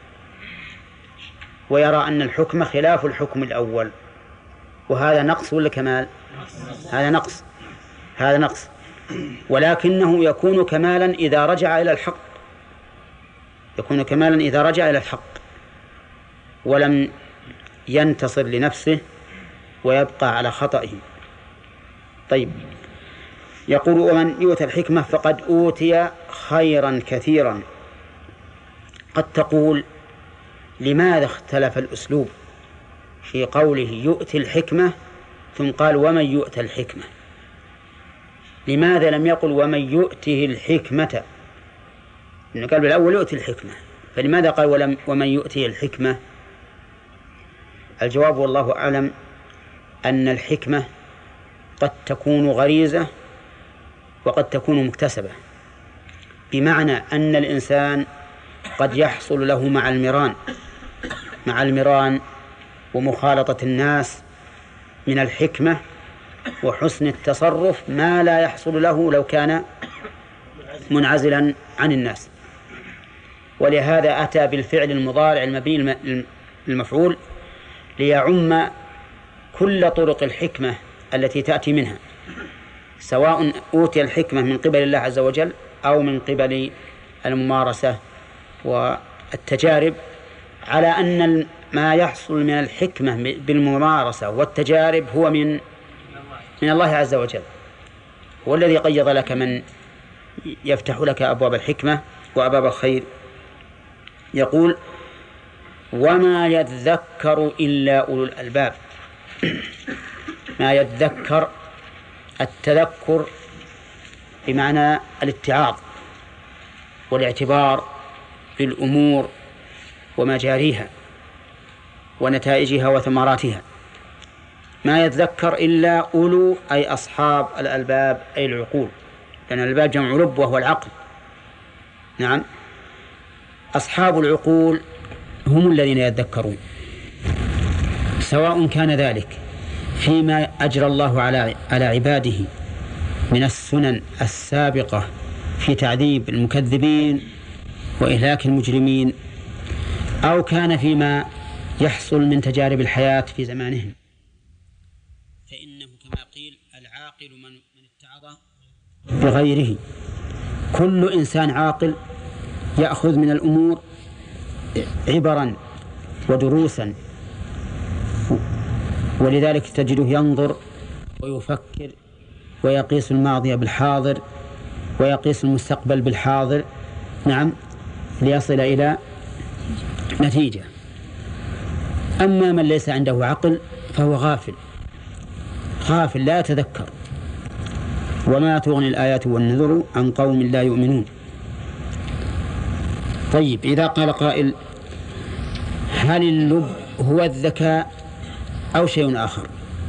A: ويرى أن الحكم خلاف الحكم الأول، وهذا نقص ولا كمال؟ هذا نقص، ولكنه يكون كمالا إذا رجع إلى الحق، ولم ينتصر لنفسه ويبقى على خطئه. طيب، يقول ومن يؤتى الحكمة فقد أوتي خيرا كثيرا. قد تقول لماذا اختلف الأسلوب في قوله يؤتي الحكمة ثم قال ومن يؤتى الحكمة؟ لماذا لم يقل ومن يؤته الحكمة؟ إنه قال بالأول يؤتي الحكمة، فلماذا قال ومن يؤتي الحكمة؟ الجواب والله أعلم أن الحكمة قد تكون غريزة وقد تكون مكتسبة، بمعنى أن الإنسان قد يحصل له مع المران ومخالطة الناس من الحكمة وحسن التصرف ما لا يحصل له لو كان منعزلا عن الناس. ولهذا أتى بالفعل المضارع المبني المفعول ليعم كل طرق الحكمة التي تأتي منها، سواء أوتي الحكمة من قبل الله عز وجل أو من قبل الممارسة والتجارب، على أن ما يحصل من الحكمة بالممارسة والتجارب هو من الله عز وجل، هو الذي قيض لك من يفتح لك أبواب الحكمة وأبواب الخير. يقول وما يذكر إلا أولو الألباب. ما يذكر، التذكر بمعنى الاتعاظ والاعتبار بالأمور ومجاريها ونتائجها وثمراتها. ما يذكر إلا أولو أي أصحاب الألباب أي العقول، لأن الألباب جمع لب وهو العقل. نعم، أصحاب العقول هم الذين يذكرون، سواء كان ذلك فيما أجرى الله على عباده من السنن السابقة في تعذيب المكذبين وإهلاك المجرمين، أو كان فيما يحصل من تجارب الحياة في زمانهم، فإنه كما قيل العاقل من اتعظ بغيره. كل إنسان عاقل يأخذ من الأمور عبرا ودروسا، ولذلك تجده ينظر ويفكر ويقيس الماضي بالحاضر ويقيس المستقبل بالحاضر، نعم، ليصل إلى نتيجة. أما من ليس عنده عقل فهو غافل لا يتذكر. وما تغني الآيات والنذر عن قوم لا يؤمنون. طيب، إذا قال قائل هل اللب هو الذكاء أو شيء آخر؟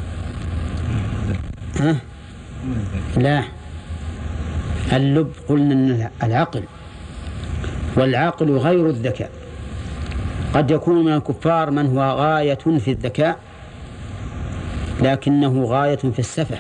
A: لا، اللب قلنا أن العقل، والعقل غير الذكاء. قد يكون من الكفار من هو غاية في الذكاء لكنه غاية في السفه،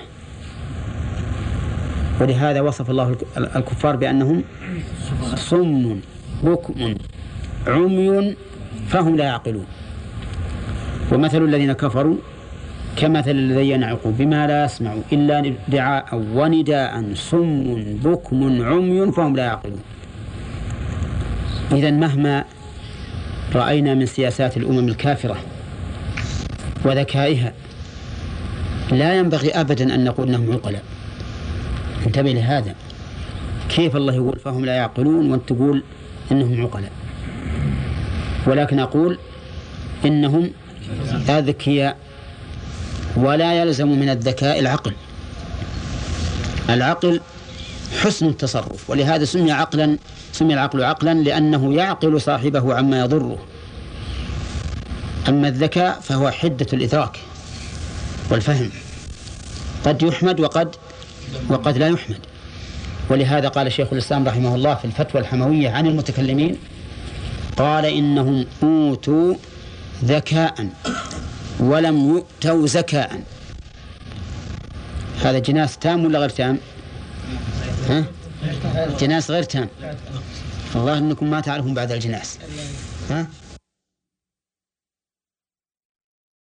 A: ولهذا وصف الله الكفار بأنهم صم بكم عمي فهم لا يعقلون. ومثل الذين كفروا كمثل الذي ينعق بما لا يسمع إلا دعاء ونداء صم بكم عمي فهم لا يعقلون. إذن مهما رأينا من سياسات الأمم الكافرة وذكائها لا ينبغي أبدا أن نقول أنهم عقلاء. انتبه لهذا، كيف الله يقول فهم لا يعقلون وأنت تقول إنهم عقلاء؟ ولكن أقول إنهم أذكياء، ولا يلزم من الذكاء العقل حسن التصرف، ولهذا سمي العقل عقلا لأنه يعقل صاحبه عما يضره. أما الذكاء فهو حدة الإدراك والفهم، قد يحمد وقد لا يحمد. ولهذا قال شيخ الإسلام رحمه الله في الفتوى الحموية عن المتكلمين، قال إنهم أوتوا ذكاء ولم يؤتوا زكاء. هذا جناس تام ولا غير تام؟ الجناس غير تام. الله أنكم ما تعرفون بعد الجناس. ها؟